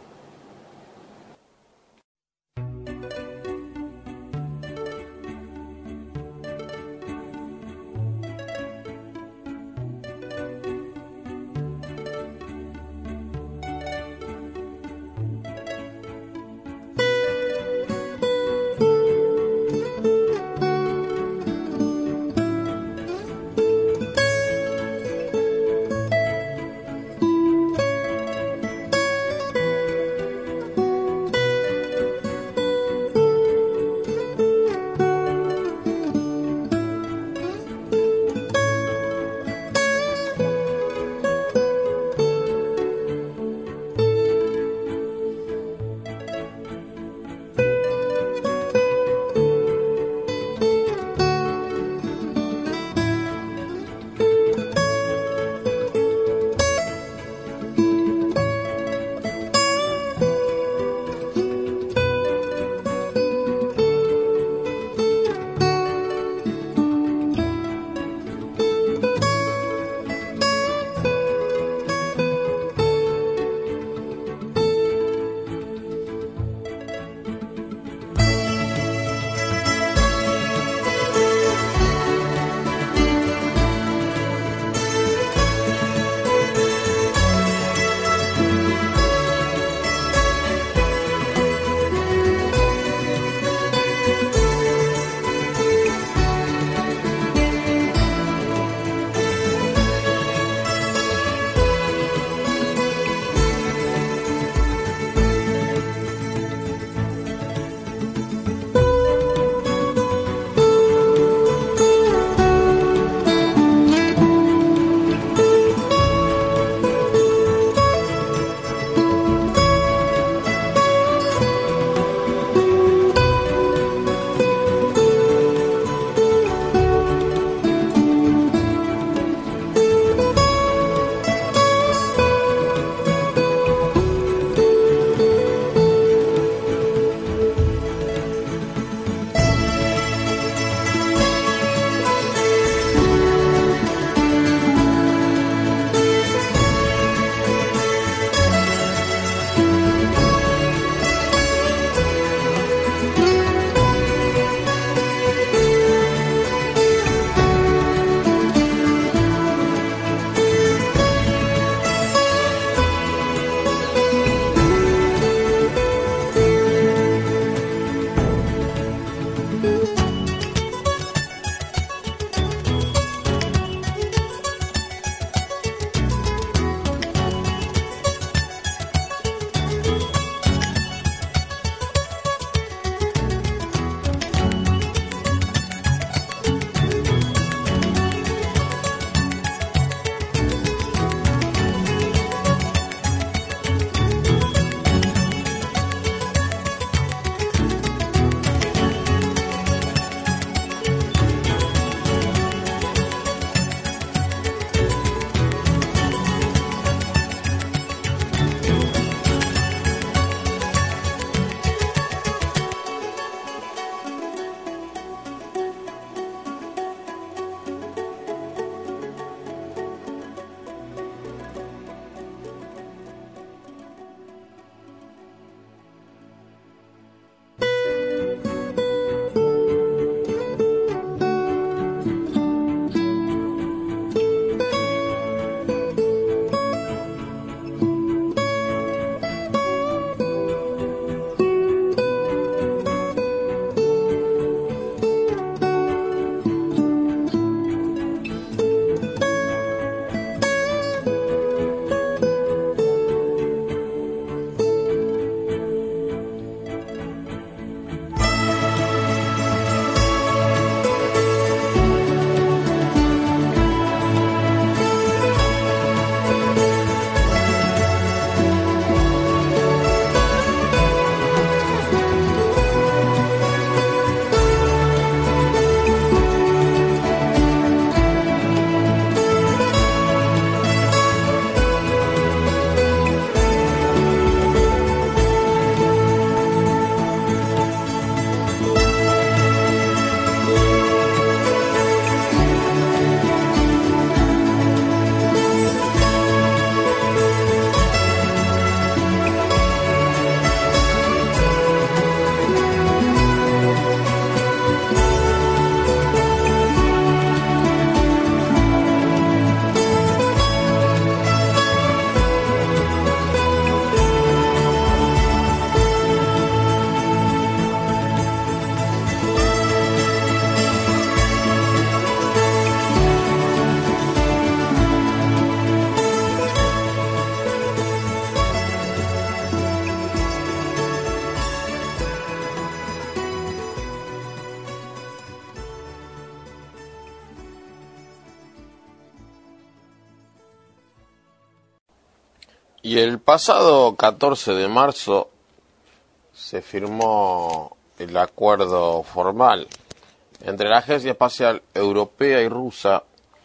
Y el pasado 14 de marzo se firmó el acuerdo formal entre la Agencia Espacial Europea y rusa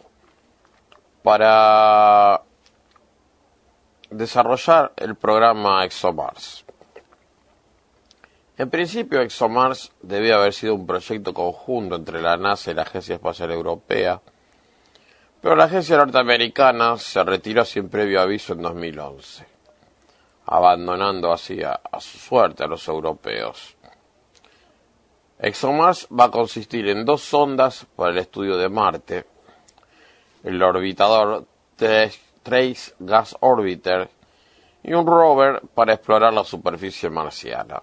para desarrollar el programa ExoMars. En principio, ExoMars debía haber sido un proyecto conjunto entre la NASA y la Agencia Espacial Europea, pero la agencia norteamericana se retiró sin previo aviso en 2011, abandonando así a su suerte a los europeos. ExoMars va a consistir en 2 sondas para el estudio de Marte, el orbitador Trace Gas Orbiter y un rover para explorar la superficie marciana.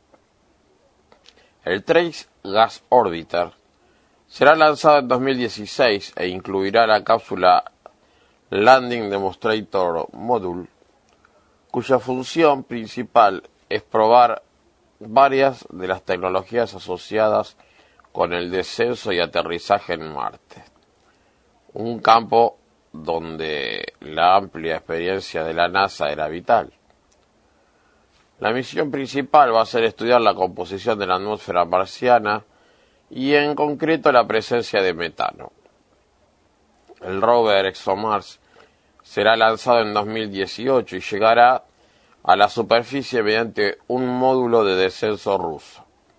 El Trace Gas Orbiter será lanzado en 2016 e incluirá la cápsula Landing Demonstrator Module, cuya función principal es probar varias de las tecnologías asociadas con el descenso y aterrizaje en Marte, un campo donde la amplia experiencia de la NASA era vital. La misión principal va a ser estudiar la composición de la atmósfera marciana y en concreto la presencia de metano. El rover ExoMars será lanzado en 2018 y llegará a la superficie mediante un módulo de descenso ruso.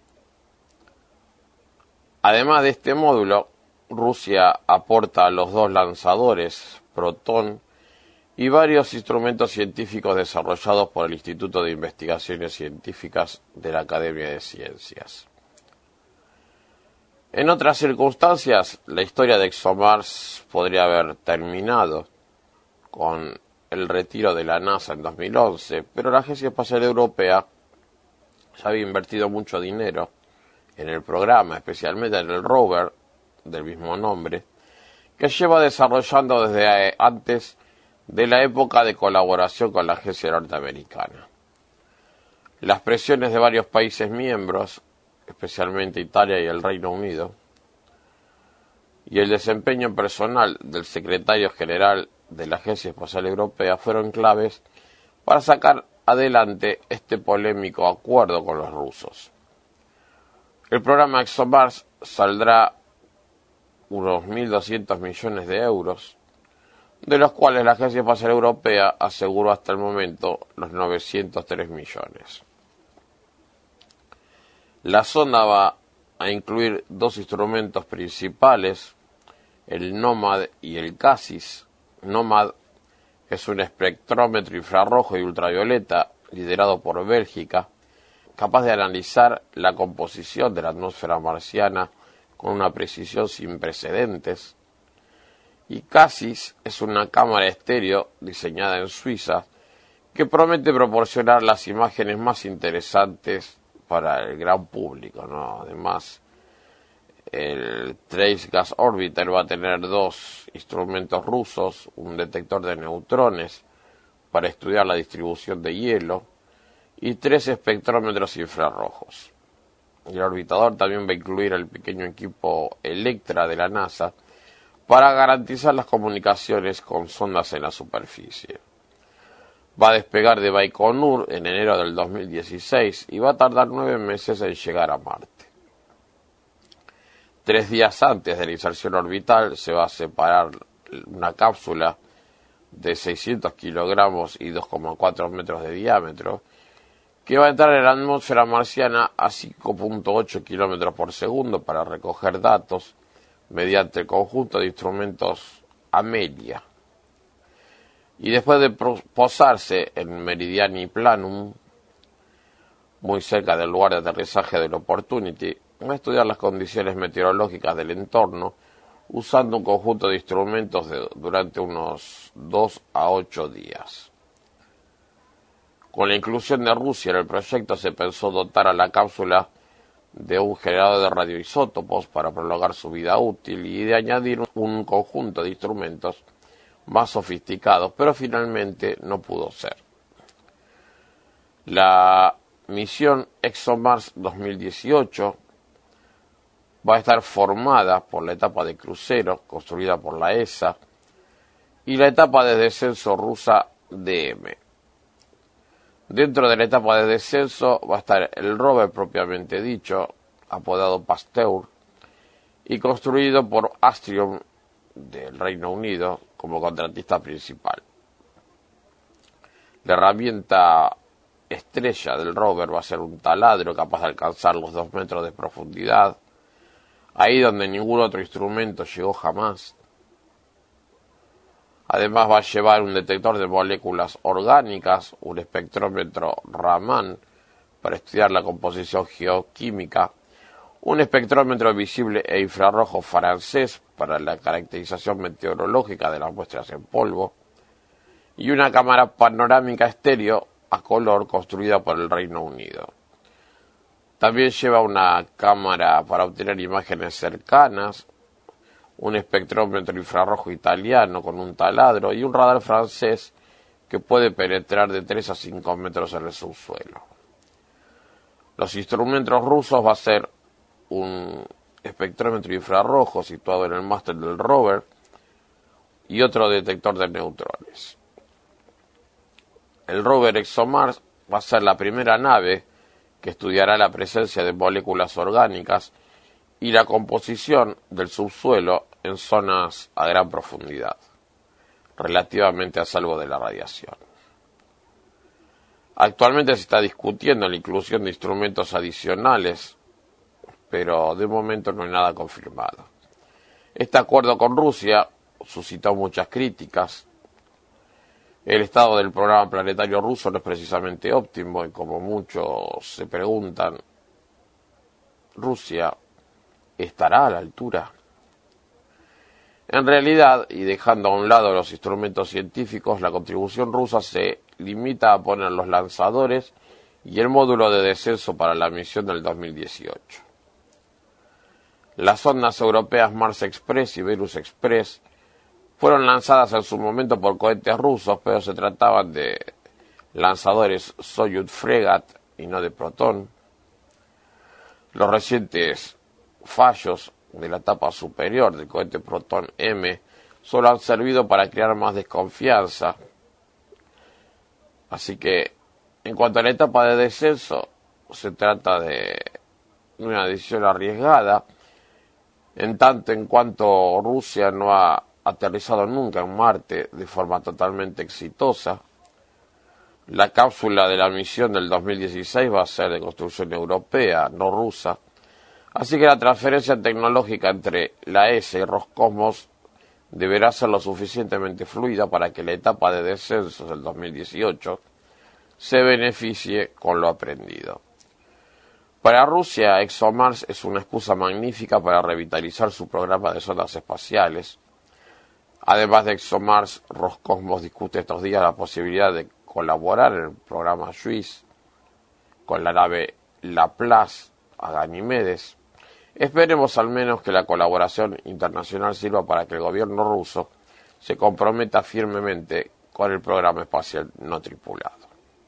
Además de este módulo, Rusia aporta los 2 lanzadores Proton y varios instrumentos científicos desarrollados por el Instituto de Investigaciones Científicas de la Academia de Ciencias. En otras circunstancias, la historia de ExoMars podría haber terminado con el retiro de la NASA en 2011, pero la Agencia Espacial Europea ya había invertido mucho dinero en el programa, especialmente en el rover del mismo nombre, que lleva desarrollando desde antes de la época de colaboración con la agencia norteamericana. Las presiones de varios países miembros, especialmente Italia y el Reino Unido, y el desempeño personal del secretario general de la Agencia Espacial Europea fueron claves para sacar adelante este polémico acuerdo con los rusos. El programa ExoMars saldrá unos 1.200 millones de euros, de los cuales la Agencia Espacial Europea aseguró hasta el momento los 903 millones. La sonda va a incluir 2 instrumentos principales, el NOMAD y el CASIS. NOMAD es un espectrómetro infrarrojo y ultravioleta liderado por Bélgica, capaz de analizar la composición de la atmósfera marciana con una precisión sin precedentes. Y CASIS es una cámara estéreo diseñada en Suiza que promete proporcionar las imágenes más interesantes para el gran público, ¿no? Además, el Trace Gas Orbiter va a tener 2 instrumentos rusos, un detector de neutrones para estudiar la distribución de hielo y 3 espectrómetros infrarrojos. El orbitador también va a incluir el pequeño equipo Electra de la NASA para garantizar las comunicaciones con sondas en la superficie. Va a despegar de Baikonur en enero del 2016 y va a tardar 9 meses en llegar a Marte. 3 días antes de la inserción orbital se va a separar una cápsula de 600 kilogramos y 2,4 metros de diámetro que va a entrar en la atmósfera marciana a 5.8 kilómetros por segundo para recoger datos mediante el conjunto de instrumentos Amelia. Y después de posarse en Meridiani Planum, muy cerca del lugar de aterrizaje del Opportunity, va a estudiar las condiciones meteorológicas del entorno usando un conjunto de instrumentos durante unos 2 a 8 días. Con la inclusión de Rusia en el proyecto se pensó dotar a la cápsula de un generador de radioisótopos para prolongar su vida útil y de añadir un conjunto de instrumentos más sofisticados, pero finalmente no pudo ser. La misión ExoMars 2018 va a estar formada por la etapa de crucero, construida por la ESA, y la etapa de descenso rusa DM. Dentro de la etapa de descenso va a estar el rover propiamente dicho, apodado Pasteur, y construido por Astrium del Reino Unido como contratista principal. La herramienta estrella del rover va a ser un taladro capaz de alcanzar los 2 metros de profundidad, ahí donde ningún otro instrumento llegó jamás. Además va a llevar un detector de moléculas orgánicas, un espectrómetro Raman para estudiar la composición geoquímica, un espectrómetro visible e infrarrojo francés para la caracterización meteorológica de las muestras en polvo, y una cámara panorámica estéreo a color construida por el Reino Unido. También lleva una cámara para obtener imágenes cercanas, un espectrómetro infrarrojo italiano con un taladro y un radar francés que puede penetrar de 3 a 5 metros en el subsuelo. Los instrumentos rusos va a ser un espectrómetro infrarrojo situado en el mástil del rover y otro detector de neutrones. El rover ExoMars va a ser la primera nave que estudiará la presencia de moléculas orgánicas y la composición del subsuelo en zonas a gran profundidad, relativamente a salvo de la radiación. Actualmente se está discutiendo la inclusión de instrumentos adicionales, pero de momento no hay nada confirmado. Este acuerdo con Rusia suscitó muchas críticas. El estado del programa planetario ruso no es precisamente óptimo y como muchos se preguntan, ¿Rusia estará a la altura? En realidad, y dejando a un lado los instrumentos científicos, la contribución rusa se limita a poner los lanzadores y el módulo de descenso para la misión del 2018. Las sondas europeas Mars Express y Venus Express fueron lanzadas en su momento por cohetes rusos, pero se trataban de lanzadores Soyuz Fregat y no de Proton. Los recientes fallos de la etapa superior del cohete Proton M solo han servido para crear más desconfianza. Así que, en cuanto a la etapa de descenso, se trata de una decisión arriesgada, en tanto en cuanto Rusia no ha aterrizado nunca en Marte de forma totalmente exitosa. La cápsula de la misión del 2016 va a ser de construcción europea, no rusa. Así que la transferencia tecnológica entre la ESA y Roscosmos deberá ser lo suficientemente fluida para que la etapa de descenso del 2018 se beneficie con lo aprendido. Para Rusia, ExoMars es una excusa magnífica para revitalizar su programa de sondas espaciales. Además de ExoMars, Roscosmos discute estos días la posibilidad de colaborar en el programa JUICE con la nave Laplace a Ganímedes. Esperemos al menos que la colaboración internacional sirva para que el gobierno ruso se comprometa firmemente con el programa espacial no tripulado.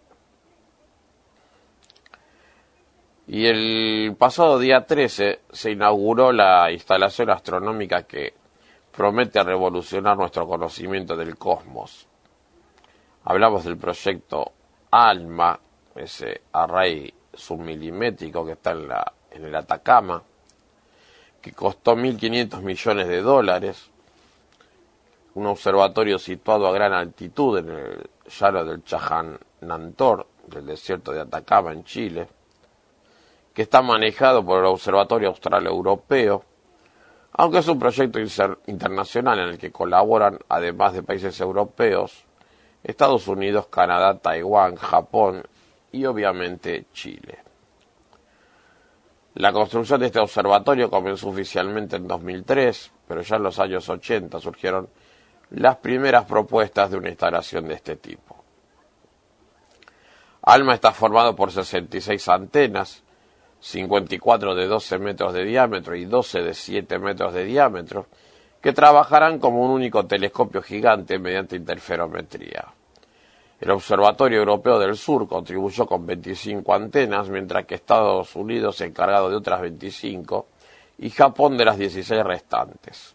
Y el pasado día 13 se inauguró la instalación astronómica que promete revolucionar nuestro conocimiento del cosmos. Hablamos del proyecto ALMA, ese array submilimétrico que está en el Atacama, que costó $1.500 millones, un observatorio situado a gran altitud en el llano del Chajanantor, del desierto de Atacama en Chile, que está manejado por el Observatorio Austral Europeo, aunque es un proyecto internacional en el que colaboran, además de países europeos, Estados Unidos, Canadá, Taiwán, Japón y obviamente Chile. La construcción de este observatorio comenzó oficialmente en 2003, pero ya en los años 80 surgieron las primeras propuestas de una instalación de este tipo. ALMA está formado por 66 antenas, 54 de 12 metros de diámetro y 12 de 7 metros de diámetro, que trabajarán como un único telescopio gigante mediante interferometría. El Observatorio Europeo del Sur contribuyó con 25 antenas, mientras que Estados Unidos se encargado de otras 25 y Japón de las 16 restantes.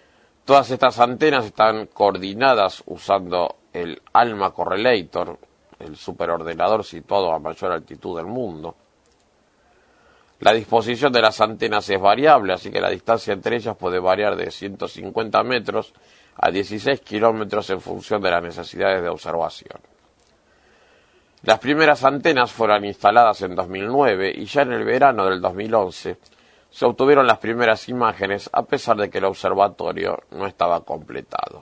Todas estas antenas están coordinadas usando el ALMA Correlator, el superordenador situado a mayor altitud del mundo. La disposición de las antenas es variable, así que la distancia entre ellas puede variar de 150 metros a 16 kilómetros en función de las necesidades de observación. Las primeras antenas fueron instaladas en 2009 y ya en el verano del 2011 se obtuvieron las primeras imágenes, a pesar de que el observatorio no estaba completado.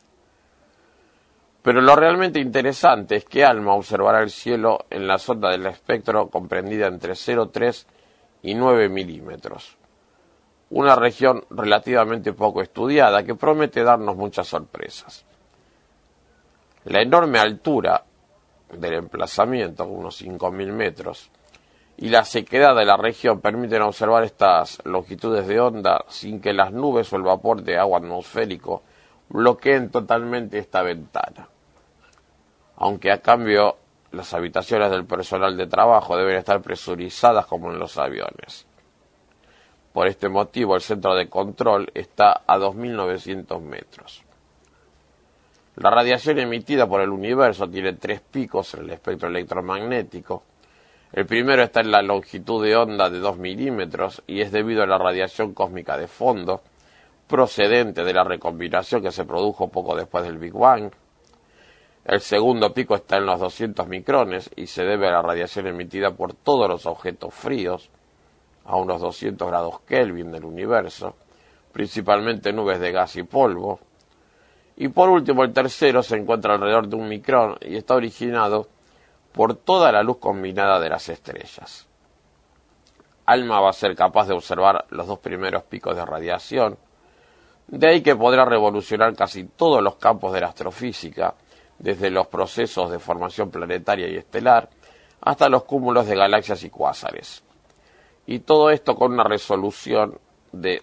Pero lo realmente interesante es que ALMA observará el cielo en la sonda del espectro comprendida entre 0,3 y 9 milímetros, una región relativamente poco estudiada que promete darnos muchas sorpresas. La enorme altura del emplazamiento, unos 5.000 metros, y la sequedad de la región permiten observar estas longitudes de onda sin que las nubes o el vapor de agua atmosférico bloqueen totalmente esta ventana. Aunque a cambio las habitaciones del personal de trabajo deben estar presurizadas como en los aviones. Por este motivo el centro de control está a 2.900 metros. La radiación emitida por el universo tiene 3 picos en el espectro electromagnético. El primero está en la longitud de onda de 2 milímetros y es debido a la radiación cósmica de fondo, procedente de la recombinación que se produjo poco después del Big Bang. El segundo pico está en los 200 micrones y se debe a la radiación emitida por todos los objetos fríos, a unos 200 grados Kelvin del universo, principalmente nubes de gas y polvo. Y por último, el tercero se encuentra alrededor de 1 micrón y está originado por toda la luz combinada de las estrellas. ALMA va a ser capaz de observar los 2 primeros picos de radiación, de ahí que podrá revolucionar casi todos los campos de la astrofísica, desde los procesos de formación planetaria y estelar hasta los cúmulos de galaxias y cuásares. Y todo esto con una resolución de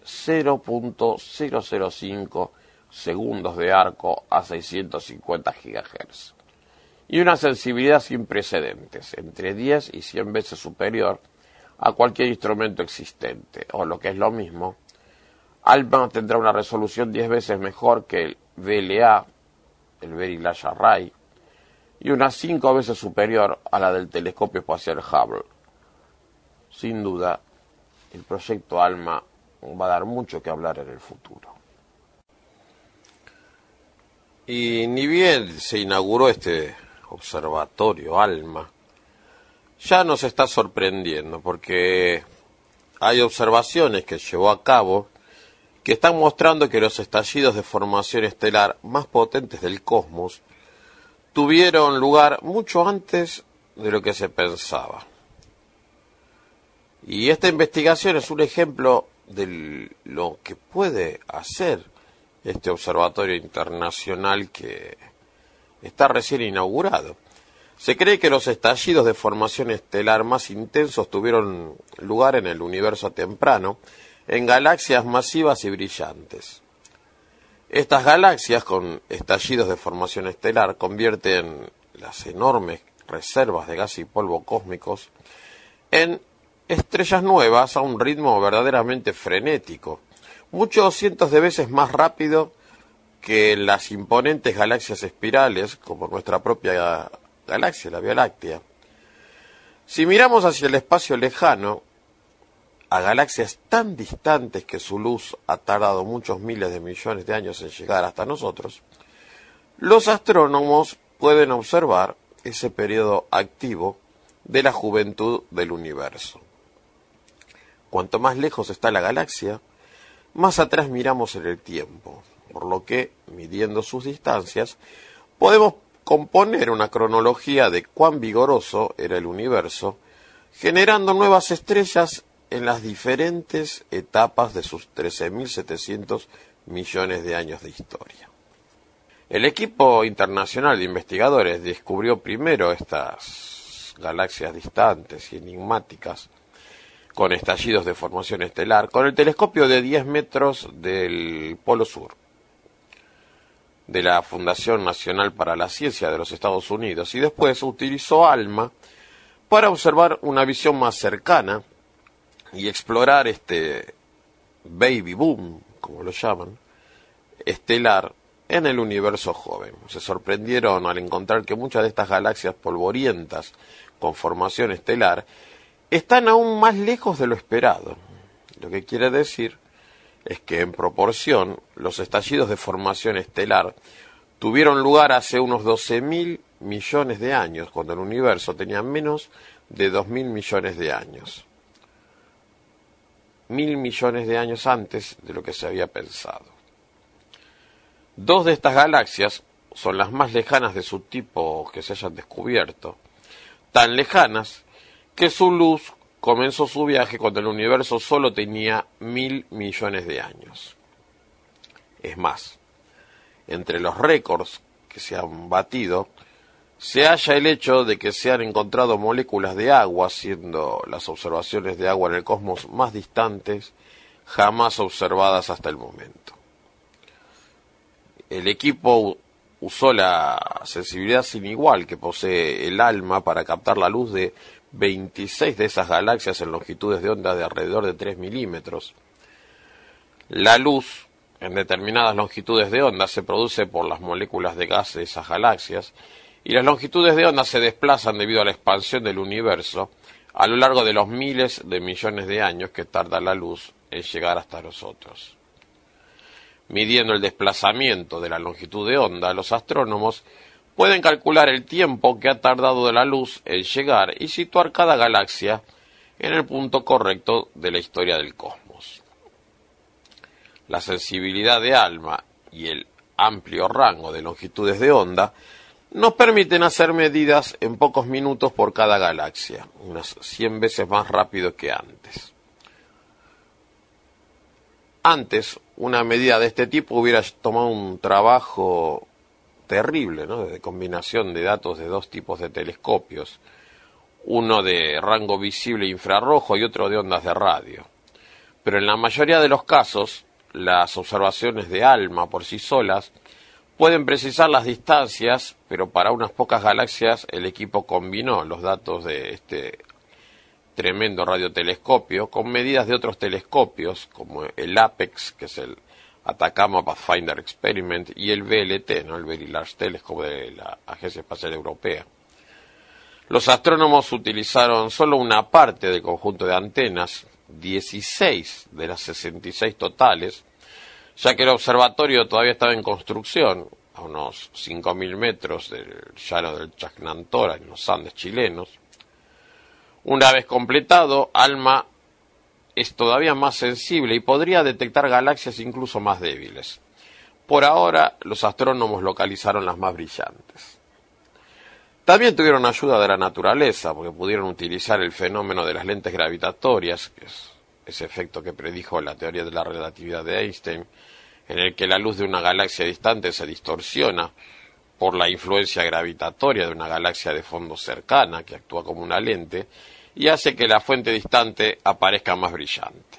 0.005 segundos de arco a 650 GHz. Y una sensibilidad sin precedentes, entre 10 y 100 veces superior a cualquier instrumento existente, o lo que es lo mismo, ALMA tendrá una resolución 10 veces mejor que el VLA, el Very Large Array, y unas 5 veces superior a la del telescopio espacial Hubble. Sin duda, el proyecto ALMA va a dar mucho que hablar en el futuro. Y ni bien se inauguró este observatorio ALMA, ya nos está sorprendiendo porque hay observaciones que llevó a cabo que están mostrando que los estallidos de formación estelar más potentes del cosmos tuvieron lugar mucho antes de lo que se pensaba. Y esta investigación es un ejemplo de lo que puede hacer este observatorio internacional que está recién inaugurado. Se cree que los estallidos de formación estelar más intensos tuvieron lugar en el universo temprano, en galaxias masivas y brillantes. Estas galaxias con estallidos de formación estelar convierten las enormes reservas de gas y polvo cósmicos en estrellas nuevas a un ritmo verdaderamente frenético, muchos cientos de veces más rápido que las imponentes galaxias espirales, como nuestra propia galaxia, la Vía Láctea. Si miramos hacia el espacio lejano, a galaxias tan distantes que su luz ha tardado muchos miles de millones de años en llegar hasta nosotros, los astrónomos pueden observar ese periodo activo de la juventud del universo. Cuanto más lejos está la galaxia, más atrás miramos en el tiempo, por lo que, midiendo sus distancias, podemos componer una cronología de cuán vigoroso era el universo, generando nuevas estrellas en las diferentes etapas de sus 13.700 millones de años de historia. El equipo internacional de investigadores descubrió primero estas galaxias distantes y enigmáticas con estallidos de formación estelar con el telescopio de 10 metros del Polo Sur de la Fundación Nacional para la Ciencia de los Estados Unidos, y después utilizó ALMA para observar una visión más cercana y explorar este baby boom, como lo llaman, estelar en el universo joven. Se sorprendieron al encontrar que muchas de estas galaxias polvorientas con formación estelar están aún más lejos de lo esperado. Lo que quiere decir es que en proporción los estallidos de formación estelar tuvieron lugar hace unos 12.000 millones de años, cuando el universo tenía menos de 2.000 millones de años. 1.000 millones de años antes de lo que se había pensado. Dos de estas galaxias son las más lejanas de su tipo que se hayan descubierto, tan lejanas que su luz comenzó su viaje cuando el universo solo tenía 1.000 millones de años. Es más, entre los récords que se han batido, se halla el hecho de que se han encontrado moléculas de agua, siendo las observaciones de agua en el cosmos más distantes jamás observadas hasta el momento. El equipo usó la sensibilidad sin igual que posee el ALMA para captar la luz de 26 de esas galaxias en longitudes de onda de alrededor de 3 milímetros. La luz en determinadas longitudes de onda se produce por las moléculas de gas de esas galaxias, y las longitudes de onda se desplazan debido a la expansión del universo a lo largo de los miles de millones de años que tarda la luz en llegar hasta nosotros. Midiendo el desplazamiento de la longitud de onda, los astrónomos pueden calcular el tiempo que ha tardado de la luz en llegar y situar cada galaxia en el punto correcto de la historia del cosmos. La sensibilidad de ALMA y el amplio rango de longitudes de onda nos permiten hacer medidas en pocos minutos por cada galaxia, unas 100 veces más rápido que antes. Antes, una medida de este tipo hubiera tomado un trabajo terrible, ¿no?, de combinación de datos de dos tipos de telescopios, uno de rango visible infrarrojo y otro de ondas de radio. Pero en la mayoría de los casos, las observaciones de ALMA por sí solas pueden precisar las distancias, pero para unas pocas galaxias el equipo combinó los datos de este tremendo radiotelescopio con medidas de otros telescopios, como el APEX, que es el Atacama Pathfinder Experiment, y el VLT, ¿no?, el Very Large Telescope de la Agencia Espacial Europea. Los astrónomos utilizaron solo una parte del conjunto de antenas, 16 de las 66 totales, ya que el observatorio todavía estaba en construcción, a unos 5.000 metros del llano del Chacnantora, en los Andes chilenos. Una vez completado, ALMA es todavía más sensible y podría detectar galaxias incluso más débiles. Por ahora, los astrónomos localizaron las más brillantes. También tuvieron ayuda de la naturaleza, porque pudieron utilizar el fenómeno de las lentes gravitatorias, que es ese efecto que predijo la teoría de la relatividad de Einstein, en el que la luz de una galaxia distante se distorsiona por la influencia gravitatoria de una galaxia de fondo cercana, que actúa como una lente, y hace que la fuente distante aparezca más brillante.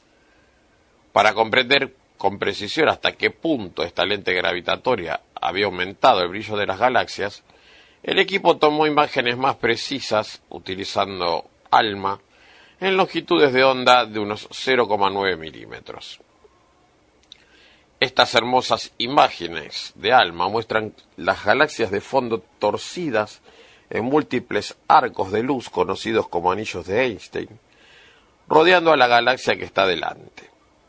Para comprender con precisión hasta qué punto esta lente gravitatoria había aumentado el brillo de las galaxias, el equipo tomó imágenes más precisas utilizando ALMA en longitudes de onda de unos 0,9 milímetros. Estas hermosas imágenes de ALMA muestran las galaxias de fondo torcidas en múltiples arcos de luz conocidos como anillos de Einstein, rodeando a la galaxia que está delante.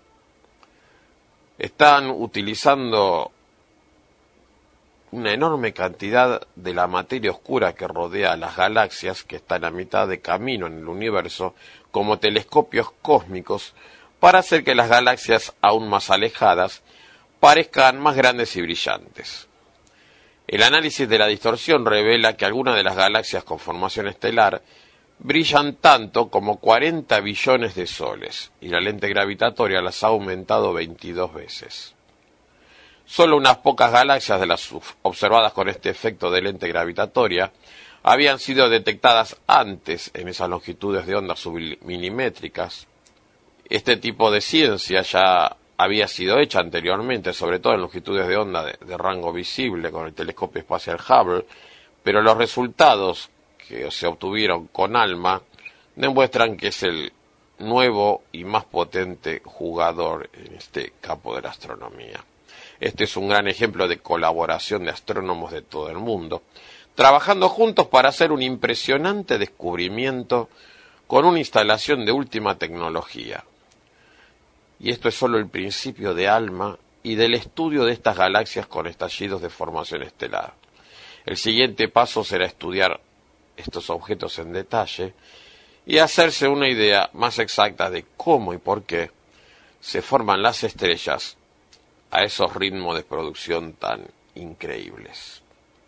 Están utilizando una enorme cantidad de la materia oscura que rodea a las galaxias, que están a mitad de camino en el universo, como telescopios cósmicos, para hacer que las galaxias aún más alejadas parezcan más grandes y brillantes. El análisis de la distorsión revela que algunas de las galaxias con formación estelar brillan tanto como 40 billones de soles, y la lente gravitatoria las ha aumentado 22 veces. Solo unas pocas galaxias de las observadas con este efecto de lente gravitatoria habían sido detectadas antes en esas longitudes de onda submilimétricas. Este tipo de ciencia ya había sido hecha anteriormente, sobre todo en longitudes de onda de rango visible con el telescopio espacial Hubble, pero los resultados que se obtuvieron con ALMA demuestran que es el nuevo y más potente jugador en este campo de la astronomía. Este es un gran ejemplo de colaboración de astrónomos de todo el mundo, trabajando juntos para hacer un impresionante descubrimiento con una instalación de última tecnología. Y esto es solo el principio de ALMA y del estudio de estas galaxias con estallidos de formación estelar. El siguiente paso será estudiar estos objetos en detalle y hacerse una idea más exacta de cómo y por qué se forman las estrellas a esos ritmos de producción tan increíbles.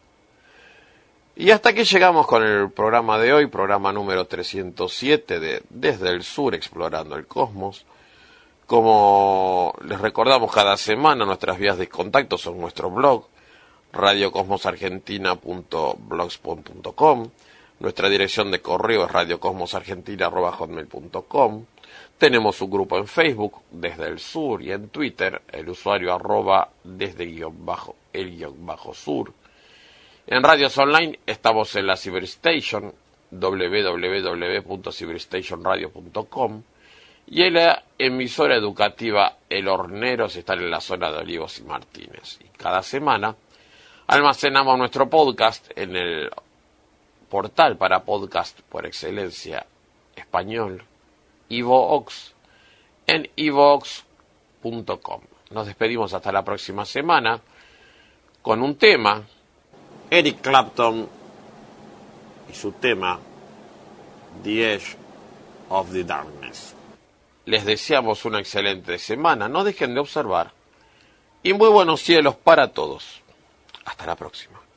Y hasta aquí llegamos con el programa de hoy, programa número 307 de Desde el Sur Explorando el Cosmos. Como les recordamos cada semana, nuestras vías de contacto son nuestro blog, radiocosmosargentina.blogspot.com, nuestra dirección de correo es radiocosmosargentina@hotmail.com, tenemos un grupo en Facebook, Desde el Sur, y en Twitter, el usuario @desde_el_sur. En radios online estamos en la Cyberstation, www.cyberstationradio.com, y en la emisora educativa El Horneros está en la zona de Olivos y Martínez. Y cada semana almacenamos nuestro podcast en el portal para podcast por excelencia español, iVoox, en iVoox.com. Nos despedimos hasta la próxima semana con un tema, Eric Clapton y su tema The Edge of the Darkness. Les deseamos una excelente semana, no dejen de observar, y muy buenos cielos para todos. Hasta la próxima.